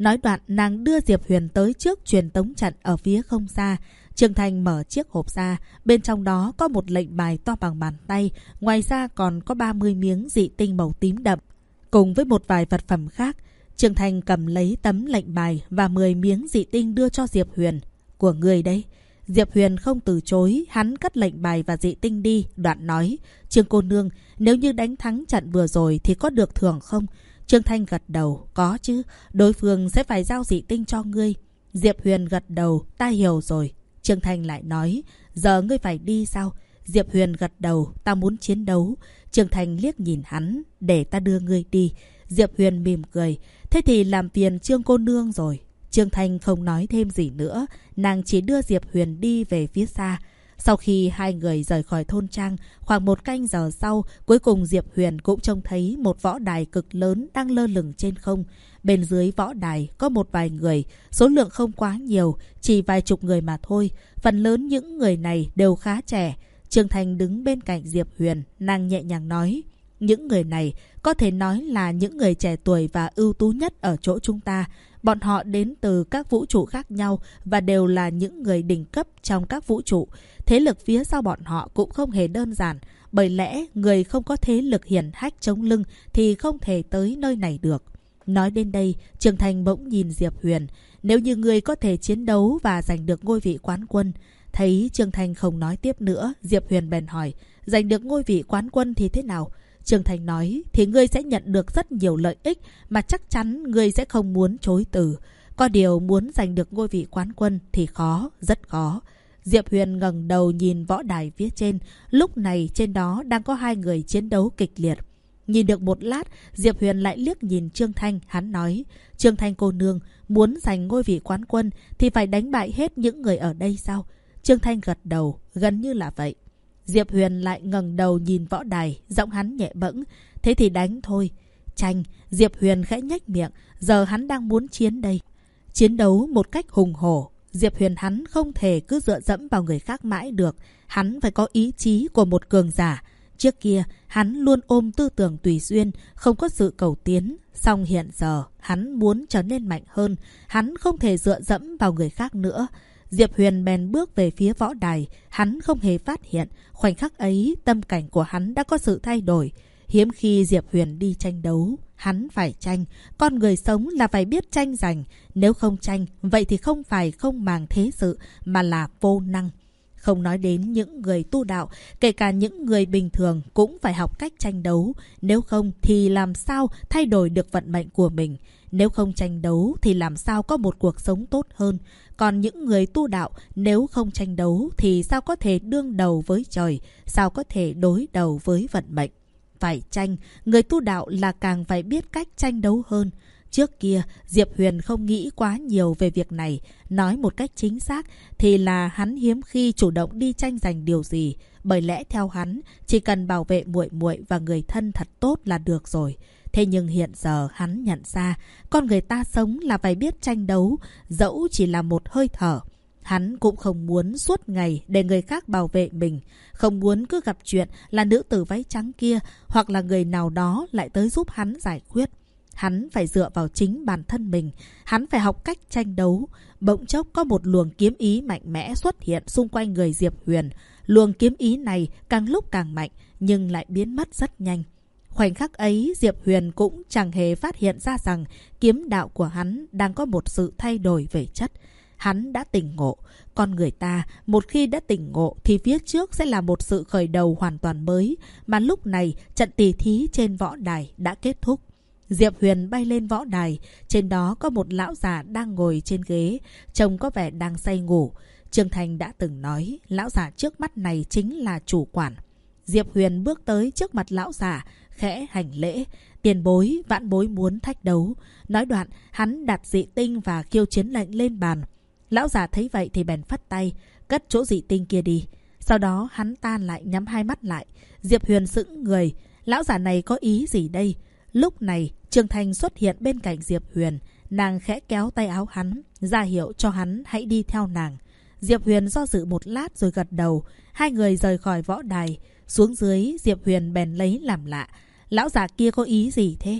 Nói đoạn nàng đưa Diệp Huyền tới trước truyền tống trận ở phía không xa. Trương Thanh mở chiếc hộp ra, bên trong đó có một lệnh bài to bằng bàn tay, ngoài ra còn có 30 miếng dị tinh màu tím đậm, cùng với một vài vật phẩm khác. Trương Thanh cầm lấy tấm lệnh bài và 10 miếng dị tinh đưa cho Diệp Huyền. Của người đây. Diệp Huyền không từ chối, hắn cất lệnh bài và dị tinh đi, đoạn nói: Trương cô nương, nếu như đánh thắng trận vừa rồi thì có được thưởng không? Trương Thanh gật đầu: Có chứ, đối phương sẽ phải giao dị tinh cho ngươi. Diệp Huyền gật đầu: Ta hiểu rồi. Trương Thanh lại nói: Giờ ngươi phải đi sao? Diệp Huyền gật đầu: Ta muốn chiến đấu. Trương Thanh liếc nhìn hắn: Để ta đưa ngươi đi. Diệp Huyền mỉm cười: Thế thì làm phiền Trương cô nương rồi. Trương Thanh không nói thêm gì nữa, nàng chỉ đưa Diệp Huyền đi về phía xa. Sau khi hai người rời khỏi thôn trang, khoảng 1 canh giờ sau, cuối cùng Diệp Huyền cũng trông thấy một võ đài cực lớn đang lơ lửng trên không. Bên dưới võ đài có một vài người, số lượng không quá nhiều, chỉ vài chục người mà thôi. Phần lớn những người này đều khá trẻ. Trương Thanh đứng bên cạnh Diệp Huyền, nàng nhẹ nhàng nói: Những người này có thể nói là những người trẻ tuổi và ưu tú nhất ở chỗ chúng ta. Bọn họ đến từ các vũ trụ khác nhau và đều là những người đỉnh cấp trong các vũ trụ. Thế lực phía sau bọn họ cũng không hề đơn giản. Bởi lẽ người không có thế lực hiển hách chống lưng thì không thể tới nơi này được. Nói đến đây, Trương Thanh bỗng nhìn Diệp Huyền: Nếu như người có thể chiến đấu và giành được ngôi vị quán quân. Thấy Trương Thanh không nói tiếp nữa, Diệp Huyền bèn hỏi: Giành được ngôi vị quán quân thì thế nào? Trương Thanh nói: Thì ngươi sẽ nhận được rất nhiều lợi ích mà chắc chắn ngươi sẽ không muốn chối từ. Có điều muốn giành được ngôi vị quán quân thì khó, rất khó. Diệp Huyền ngẩng đầu nhìn võ đài phía trên. Lúc này trên đó đang có 2 người chiến đấu kịch liệt. Nhìn được một lát, Diệp Huyền lại liếc nhìn Trương Thanh, hắn nói: Trương Thanh cô nương, muốn giành ngôi vị quán quân thì phải đánh bại hết những người ở đây sao? Trương Thanh gật đầu, gần như là vậy. Diệp Huyền lại ngẩng đầu nhìn võ đài, giọng hắn nhẹ bẫng: Thế thì đánh thôi. Tranh. Diệp Huyền khẽ nhếch miệng, giờ hắn đang muốn chiến đây. Chiến đấu một cách hùng hổ. Diệp Huyền hắn không thể cứ dựa dẫm vào người khác mãi được. Hắn phải có ý chí của một cường giả. Trước kia, hắn luôn ôm tư tưởng tùy duyên, không có sự cầu tiến. Song hiện giờ, hắn muốn trở nên mạnh hơn. Hắn không thể dựa dẫm vào người khác nữa. Diệp Huyền bèn bước về phía võ đài. Hắn không hề phát hiện, khoảnh khắc ấy tâm cảnh của hắn đã có sự thay đổi. Hiếm khi Diệp Huyền đi tranh đấu. Hắn phải tranh. Con người sống là phải biết tranh giành. Nếu không tranh, vậy thì không phải không màng thế sự, mà là vô năng. Không nói đến những người tu đạo, kể cả những người bình thường cũng phải học cách tranh đấu. Nếu không thì làm sao thay đổi được vận mệnh của mình? Nếu không tranh đấu thì làm sao có một cuộc sống tốt hơn? Còn những người tu đạo, nếu không tranh đấu thì sao có thể đương đầu với trời? Sao có thể đối đầu với vận mệnh? Phải tranh, người tu đạo là càng phải biết cách tranh đấu hơn. Trước kia, Diệp Huyền không nghĩ quá nhiều về việc này. Nói một cách chính xác thì là hắn hiếm khi chủ động đi tranh giành điều gì. Bởi lẽ theo hắn, chỉ cần bảo vệ muội muội và người thân thật tốt là được rồi. Thế nhưng hiện giờ hắn nhận ra, con người ta sống là phải biết tranh đấu, dẫu chỉ là một hơi thở. Hắn cũng không muốn suốt ngày để người khác bảo vệ mình. Không muốn cứ gặp chuyện là nữ tử váy trắng kia hoặc là người nào đó lại tới giúp hắn giải quyết. Hắn phải dựa vào chính bản thân mình. Hắn phải học cách tranh đấu. Bỗng chốc có một luồng kiếm ý mạnh mẽ xuất hiện xung quanh người Diệp Huyền. Luồng kiếm ý này càng lúc càng mạnh nhưng lại biến mất rất nhanh. Khoảnh khắc ấy, Diệp Huyền cũng chẳng hề phát hiện ra rằng kiếm đạo của hắn đang có một sự thay đổi về chất. Hắn đã tỉnh ngộ. Con người ta, một khi đã tỉnh ngộ thì phía trước sẽ là một sự khởi đầu hoàn toàn mới. Mà lúc này, trận tỉ thí trên võ đài đã kết thúc. Diệp Huyền bay lên võ đài. Trên đó có một lão già đang ngồi trên ghế. Trông có vẻ đang say ngủ. Trương Thanh đã từng nói, lão già trước mắt này chính là chủ quản. Diệp Huyền bước tới trước mặt lão già, khẽ hành lễ. Tiền bối, vãn bối muốn thách đấu. Nói đoạn, hắn đặt dị tinh và khiêu chiến lệnh lên bàn. Lão già thấy vậy thì bèn phất tay, cất chỗ dị tinh kia đi. Sau đó hắn ta lại nhắm hai mắt lại. Diệp Huyền sững người. Lão già này có ý gì đây? Lúc này, Trương Thanh xuất hiện bên cạnh Diệp Huyền. Nàng khẽ kéo tay áo hắn, ra hiệu cho hắn hãy đi theo nàng. Diệp Huyền do dự một lát rồi gật đầu. Hai người rời khỏi võ đài. Xuống dưới, Diệp Huyền bèn lấy làm lạ. Lão già kia có ý gì thế?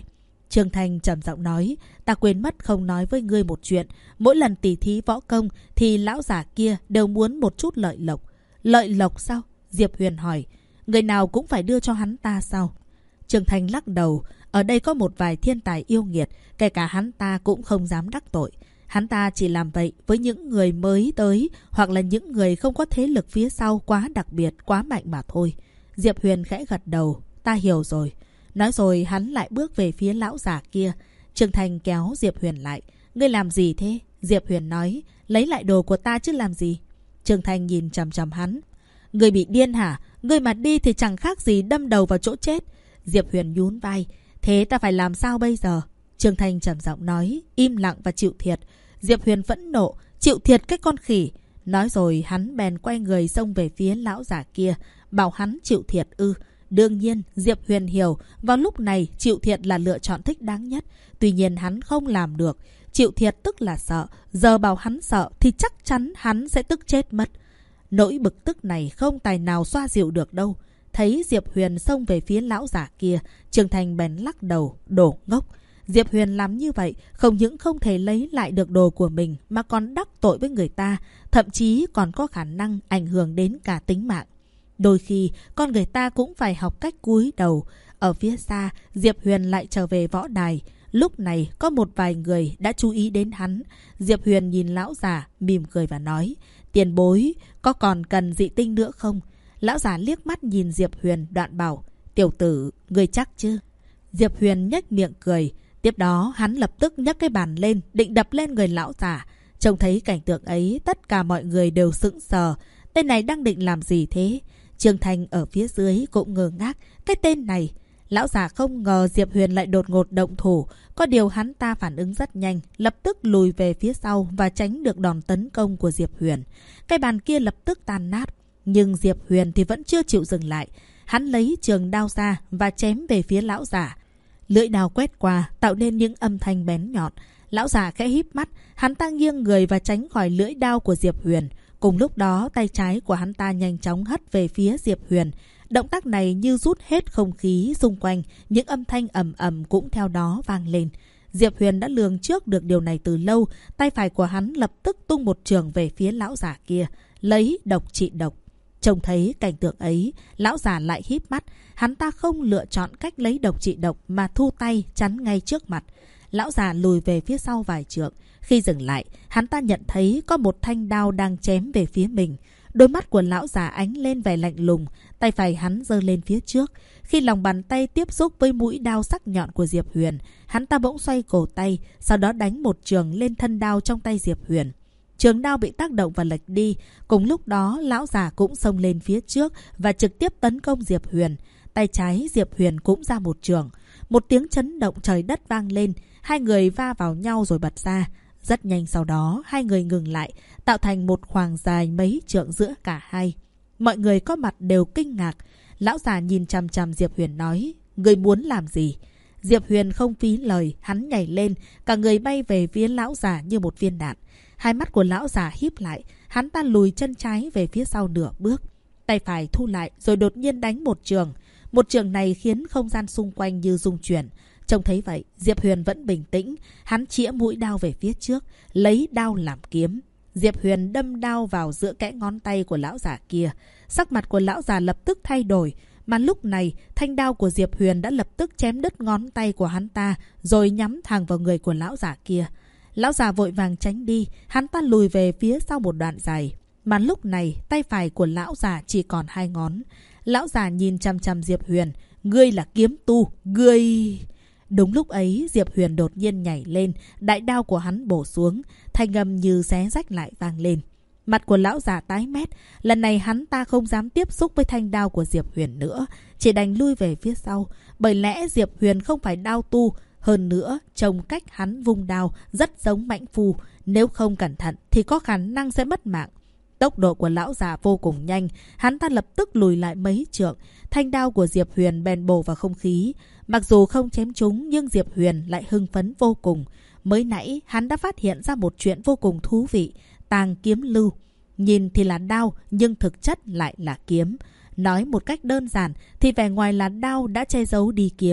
Trương Thành trầm giọng nói, ta quên mất không nói với ngươi một chuyện. Mỗi lần tỉ thí võ công thì lão giả kia đều muốn một chút lợi lộc. Lợi lộc sao? Diệp Huyền hỏi. Người nào cũng phải đưa cho hắn ta sao? Trương Thành lắc đầu. Ở đây có một vài thiên tài yêu nghiệt, kể cả hắn ta cũng không dám đắc tội. Hắn ta chỉ làm vậy với những người mới tới hoặc là những người không có thế lực phía sau quá đặc biệt, quá mạnh mà thôi. Diệp Huyền khẽ gật đầu. Ta hiểu rồi. Nói rồi hắn lại bước về phía lão giả kia. Trương Thành kéo Diệp Huyền lại. Ngươi làm gì thế? Diệp Huyền nói. Lấy lại đồ của ta chứ làm gì? Trương Thành nhìn chằm chằm hắn. Ngươi bị điên hả? Ngươi mà đi thì chẳng khác gì đâm đầu vào chỗ chết. Diệp Huyền nhún vai. Thế ta phải làm sao bây giờ? Trương Thành trầm giọng nói. Im lặng và chịu thiệt. Diệp Huyền phẫn nộ. Chịu thiệt cái con khỉ. Nói rồi hắn bèn quay người xông về phía lão giả kia. Bảo hắn chịu thiệt ư? Đương nhiên, Diệp Huyền hiểu, vào lúc này chịu thiệt là lựa chọn thích đáng nhất. Tuy nhiên hắn không làm được. Chịu thiệt tức là sợ. Giờ bảo hắn sợ thì chắc chắn hắn sẽ tức chết mất. Nỗi bực tức này không tài nào xoa dịu được đâu. Thấy Diệp Huyền xông về phía lão giả kia, Trương Thành bèn lắc đầu, đổ ngốc. Diệp Huyền làm như vậy không những không thể lấy lại được đồ của mình mà còn đắc tội với người ta, thậm chí còn có khả năng ảnh hưởng đến cả tính mạng. Đôi khi, con người ta cũng phải học cách cúi đầu. Ở phía xa, Diệp Huyền lại trở về võ đài. Lúc này, có một vài người đã chú ý đến hắn. Diệp Huyền nhìn lão già, mỉm cười và nói, tiền bối, có còn cần dị tinh nữa không? Lão già liếc mắt nhìn Diệp Huyền, đoạn bảo, tiểu tử, ngươi chắc chứ? Diệp Huyền nhếch miệng cười. Tiếp đó, hắn lập tức nhấc cái bàn lên, định đập lên người lão già. Trông thấy cảnh tượng ấy, tất cả mọi người đều sững sờ. Tên này đang định làm gì thế? Trương Thành ở phía dưới cũng ngơ ngác. Cái tên này, lão già không ngờ Diệp Huyền lại đột ngột động thủ. Có điều hắn ta phản ứng rất nhanh, lập tức lùi về phía sau và tránh được đòn tấn công của Diệp Huyền. Cái bàn kia lập tức tan nát. Nhưng Diệp Huyền thì vẫn chưa chịu dừng lại. Hắn lấy trường đao ra và chém về phía lão già. Lưỡi đao quét qua, tạo nên những âm thanh bén nhọn. Lão già khẽ híp mắt, hắn ta nghiêng người và tránh khỏi lưỡi đao của Diệp Huyền. Cùng lúc đó, tay trái của hắn ta nhanh chóng hất về phía Diệp Huyền. Động tác này như rút hết không khí xung quanh, những âm thanh ầm ầm cũng theo đó vang lên. Diệp Huyền đã lường trước được điều này từ lâu, tay phải của hắn lập tức tung một trường về phía lão giả kia, lấy độc trị độc. Trông thấy cảnh tượng ấy, lão già lại híp mắt, hắn ta không lựa chọn cách lấy độc trị độc mà thu tay chắn ngay trước mặt. Lão già lùi về phía sau vài trượng. Khi dừng lại, hắn ta nhận thấy có một thanh đao đang chém về phía mình. Đôi mắt của lão già ánh lên vẻ lạnh lùng, tay phải hắn giơ lên phía trước. Khi lòng bàn tay tiếp xúc với mũi đao sắc nhọn của Diệp Huyền, hắn ta bỗng xoay cổ tay, sau đó đánh một trường lên thân đao trong tay Diệp Huyền. Trường đao bị tác động và lệch đi. Cùng lúc đó, lão già cũng xông lên phía trước và trực tiếp tấn công Diệp Huyền. Tay trái Diệp Huyền cũng ra một trường. Một tiếng chấn động trời đất vang lên. Hai người va vào nhau rồi bật ra. Rất nhanh sau đó, hai người ngừng lại, tạo thành một khoảng dài mấy trượng giữa cả hai. Mọi người có mặt đều kinh ngạc. Lão già nhìn chằm chằm Diệp Huyền nói, người muốn làm gì? Diệp Huyền không phí lời, hắn nhảy lên, cả người bay về phía lão già như một viên đạn. Hai mắt của lão già híp lại, hắn ta lùi chân trái về phía sau nửa bước. Tay phải thu lại rồi đột nhiên đánh một trường. Một trường này khiến không gian xung quanh như rung chuyển. Trông thấy vậy, Diệp Huyền vẫn bình tĩnh. Hắn chĩa mũi đao về phía trước, lấy đao làm kiếm. Diệp Huyền đâm đao vào giữa kẽ ngón tay của lão già kia. Sắc mặt của lão già lập tức thay đổi. Mà lúc này, thanh đao của Diệp Huyền đã lập tức chém đứt ngón tay của hắn ta, rồi nhắm thẳng vào người của lão già kia. Lão già vội vàng tránh đi, hắn ta lùi về phía sau một đoạn dài. Mà lúc này, tay phải của lão già chỉ còn hai ngón. Lão già nhìn chằm chằm Diệp Huyền. Ngươi là kiếm tu, ngươi... Đúng lúc ấy, Diệp Huyền đột nhiên nhảy lên, đại đao của hắn bổ xuống, thanh âm như xé rách lại vang lên. Mặt của lão già tái mét, lần này hắn ta không dám tiếp xúc với thanh đao của Diệp Huyền nữa, chỉ đành lui về phía sau, bởi lẽ Diệp Huyền không phải đao tu, hơn nữa, trông cách hắn vung đao rất giống mãnh phu, nếu không cẩn thận thì có khả năng sẽ mất mạng. Tốc độ của lão già vô cùng nhanh, hắn ta lập tức lùi lại mấy trượng, thanh đao của Diệp Huyền bèn bổ vào không khí. Mặc dù không chém trúng nhưng Diệp Huyền lại hưng phấn vô cùng. Mới nãy hắn đã phát hiện ra một chuyện vô cùng thú vị, tàng kiếm lưu. Nhìn thì là đao nhưng thực chất lại là kiếm. Nói một cách đơn giản thì vẻ ngoài là đao đã che giấu đi kiếm.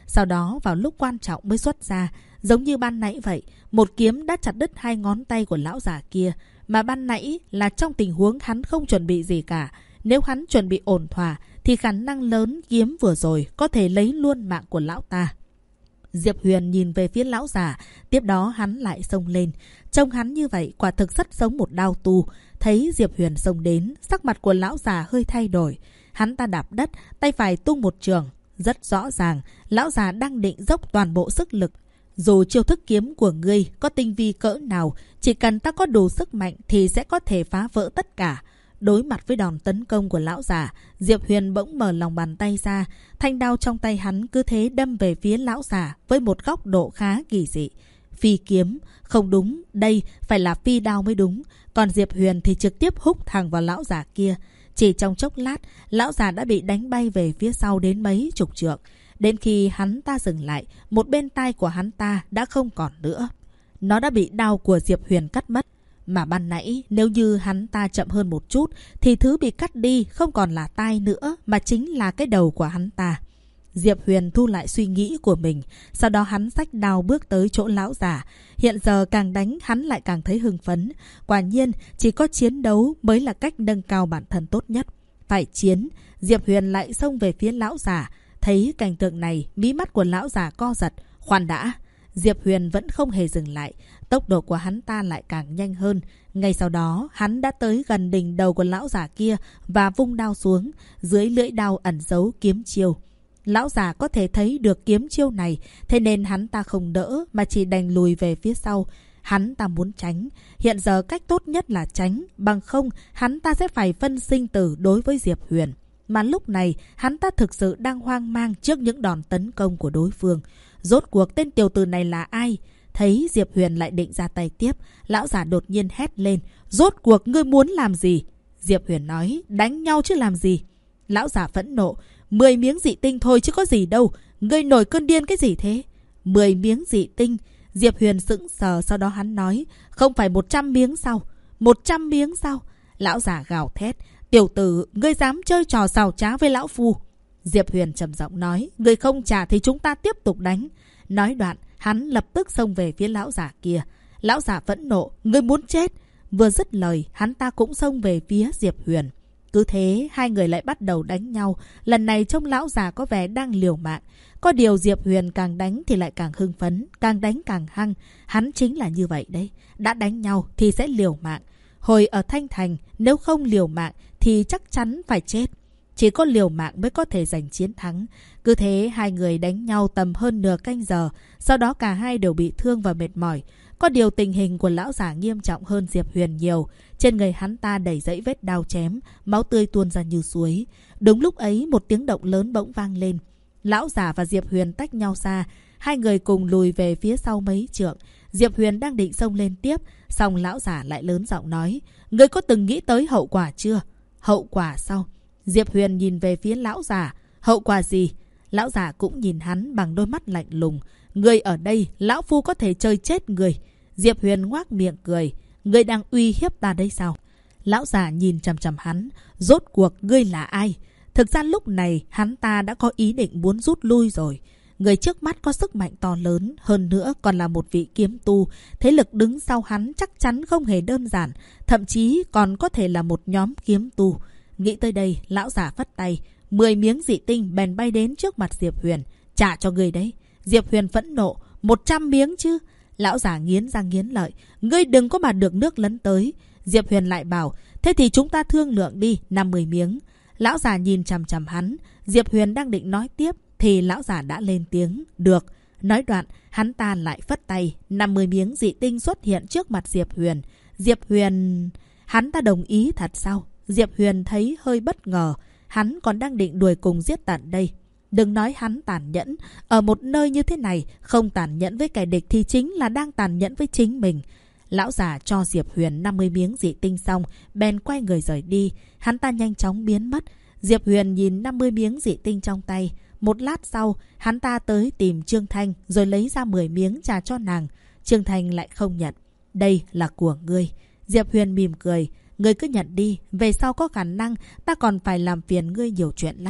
Sau đó vào lúc quan trọng mới xuất ra. Giống như ban nãy vậy, một kiếm đã chặt đứt 2 ngón tay của lão già kia. Mà ban nãy là trong tình huống hắn không chuẩn bị gì cả. Nếu hắn chuẩn bị ổn thỏa thì khả năng lớn kiếm vừa rồi có thể lấy luôn mạng của lão ta. Diệp Huyền nhìn về phía lão già, tiếp đó hắn lại xông lên. Trông hắn như vậy quả thực rất giống một đao tu. Thấy Diệp Huyền xông đến, sắc mặt của lão già hơi thay đổi. Hắn ta đạp đất, tay phải tung một trường. Rất rõ ràng, lão già đang định dốc toàn bộ sức lực. Dù chiêu thức kiếm của ngươi có tinh vi cỡ nào, chỉ cần ta có đủ sức mạnh thì sẽ có thể phá vỡ tất cả. Đối mặt với đòn tấn công của lão già, Diệp Huyền bỗng mở lòng bàn tay ra. Thanh đao trong tay hắn cứ thế đâm về phía lão già với một góc độ khá kỳ dị. Phi kiếm, không đúng, đây phải là phi đao mới đúng. Còn Diệp Huyền thì trực tiếp húc thẳng vào lão già kia. Chỉ trong chốc lát, lão già đã bị đánh bay về phía sau đến mấy chục trượng. Đến khi hắn ta dừng lại, một bên tai của hắn ta đã không còn nữa. Nó đã bị đao của Diệp Huyền cắt mất. Mà ban nãy nếu như hắn ta chậm hơn một chút thì thứ bị cắt đi không còn là tai nữa mà chính là cái đầu của hắn ta. Diệp Huyền thu lại suy nghĩ của mình. Sau đó hắn xách đao bước tới chỗ lão già. Hiện giờ càng đánh hắn lại càng thấy hưng phấn. Quả nhiên chỉ có chiến đấu mới là cách nâng cao bản thân tốt nhất. Phải chiến. Diệp Huyền lại xông về phía lão già. Thấy cảnh tượng này, mí mắt của lão già co giật. Khoan đã. Diệp Huyền vẫn không hề dừng lại. Tốc độ của hắn ta lại càng nhanh hơn. Ngay sau đó, hắn đã tới gần đỉnh đầu của lão già kia và vung đao xuống. Dưới lưỡi đao ẩn giấu kiếm chiêu. Lão già có thể thấy được kiếm chiêu này, thế nên hắn ta không đỡ mà chỉ đành lùi về phía sau. Hắn ta muốn tránh. Hiện giờ cách tốt nhất là tránh. Bằng không, hắn ta sẽ phải phân sinh tử đối với Diệp Huyền. Mà lúc này, hắn ta thực sự đang hoang mang trước những đòn tấn công của đối phương. Rốt cuộc tên tiểu tử này là ai? Thấy Diệp Huyền lại định ra tay tiếp, lão già đột nhiên hét lên. Rốt cuộc ngươi muốn làm gì? Diệp Huyền nói, đánh nhau chứ làm gì? Lão già phẫn nộ. 10 miếng dị tinh thôi chứ có gì đâu. Ngươi nổi cơn điên cái gì thế? 10 miếng dị tinh. Diệp Huyền sững sờ, sau đó hắn nói. Không phải 100 miếng sao? 100 miếng sao? Lão già gào thét. Tiểu tử, ngươi dám chơi trò xào trá với lão phu? Diệp Huyền trầm giọng nói. Ngươi không trả thì chúng ta tiếp tục đánh. Nói đoạn, hắn lập tức xông về phía lão già kia. Lão già phẫn nộ. Ngươi muốn chết? Vừa dứt lời, hắn ta cũng xông về phía Diệp Huyền. Cứ thế, hai người lại bắt đầu đánh nhau. Lần này trông lão già có vẻ đang liều mạng. Có điều Diệp Huyền càng đánh thì lại càng hưng phấn, càng đánh càng hăng. Hắn chính là như vậy đấy. Đã đánh nhau thì sẽ liều mạng. Hồi ở Thanh Thành, nếu không liều mạng thì chắc chắn phải chết. Chỉ có liều mạng mới có thể giành chiến thắng. Cứ thế, hai người đánh nhau tầm hơn nửa canh giờ. Sau đó cả hai đều bị thương và mệt mỏi. Có điều tình hình của lão già nghiêm trọng hơn Diệp Huyền nhiều. Trên người hắn ta đầy dãy vết đao chém, máu tươi tuôn ra như suối. Đúng lúc ấy, một tiếng động lớn bỗng vang lên. Lão già và Diệp Huyền tách nhau ra. Hai người cùng lùi về phía sau mấy trượng. Diệp Huyền đang định xông lên tiếp, xong lão già lại lớn giọng nói. Ngươi có từng nghĩ tới hậu quả chưa? Hậu quả sao? Diệp Huyền nhìn về phía lão già. Hậu quả gì? Lão già cũng nhìn hắn bằng đôi mắt lạnh lùng. Ngươi ở đây, lão phu có thể chơi chết người. Diệp Huyền ngoác miệng cười. Ngươi đang uy hiếp ta đây sao? Lão già nhìn chằm chằm hắn. Rốt cuộc ngươi là ai? Thực ra lúc này hắn ta đã có ý định muốn rút lui rồi. Người trước mắt có sức mạnh to lớn, hơn nữa còn là một vị kiếm tu. Thế lực đứng sau hắn chắc chắn không hề đơn giản, thậm chí còn có thể là một nhóm kiếm tu. Nghĩ tới đây, lão già phất tay. 10 miếng dị tinh bèn bay đến trước mặt Diệp Huyền. Trả cho người đấy. Diệp Huyền phẫn nộ. 100 miếng chứ? Lão già nghiến răng nghiến lợi. Ngươi đừng có mà được nước lấn tới. Diệp Huyền lại bảo. Thế thì chúng ta thương lượng đi, 50 miếng. Lão già nhìn chằm chằm hắn. Diệp Huyền đang định nói tiếp thì lão già đã lên tiếng. Được. Nói đoạn, hắn ta lại phất tay. 50 miếng dị tinh xuất hiện trước mặt Diệp Huyền. Diệp Huyền... Hắn ta đồng ý thật sao? Diệp Huyền thấy hơi bất ngờ. Hắn còn đang định đuổi cùng giết tận đây. Đừng nói hắn tàn nhẫn. Ở một nơi như thế này, không tàn nhẫn với kẻ địch thì chính là đang tàn nhẫn với chính mình. Lão già cho Diệp Huyền 50 miếng dị tinh xong, bèn quay người rời đi. Hắn ta nhanh chóng biến mất. Diệp Huyền nhìn 50 miếng dị tinh trong tay. Một lát sau, hắn ta tới tìm Trương Thanh rồi lấy ra 10 miếng trả cho nàng. Trương Thanh lại không nhận. Đây là của ngươi. Diệp Huyền mỉm cười. Ngươi cứ nhận đi. Về sau có khả năng ta còn phải làm phiền ngươi nhiều chuyện lắm.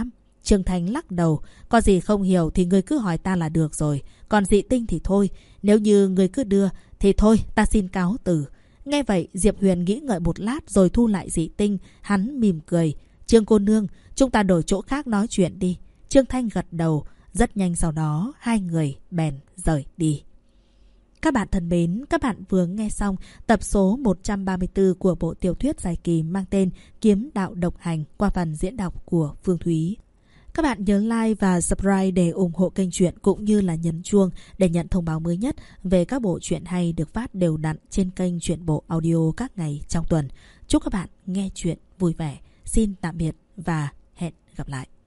Trương Thanh lắc đầu. Có gì không hiểu thì ngươi cứ hỏi ta là được rồi. Còn dị tinh thì thôi. Nếu như ngươi cứ đưa thì thôi, ta xin cáo từ. Nghe vậy, Diệp Huyền nghĩ ngợi một lát rồi thu lại dị tinh. Hắn mỉm cười. Trương cô nương, chúng ta đổi chỗ khác nói chuyện đi. Trương Thanh gật đầu. Rất nhanh sau đó, hai người bèn rời đi. Các bạn thân mến, các bạn vừa nghe xong tập số 134 của bộ tiểu thuyết dài kỳ mang tên Kiếm đạo độc hành qua phần diễn đọc của Phương Thúy. Các bạn nhớ like và subscribe để ủng hộ kênh truyện cũng như là nhấn chuông để nhận thông báo mới nhất về các bộ truyện hay được phát đều đặn trên kênh Truyện Bộ Audio các ngày trong tuần. Chúc các bạn nghe truyện vui vẻ. Xin tạm biệt và hẹn gặp lại.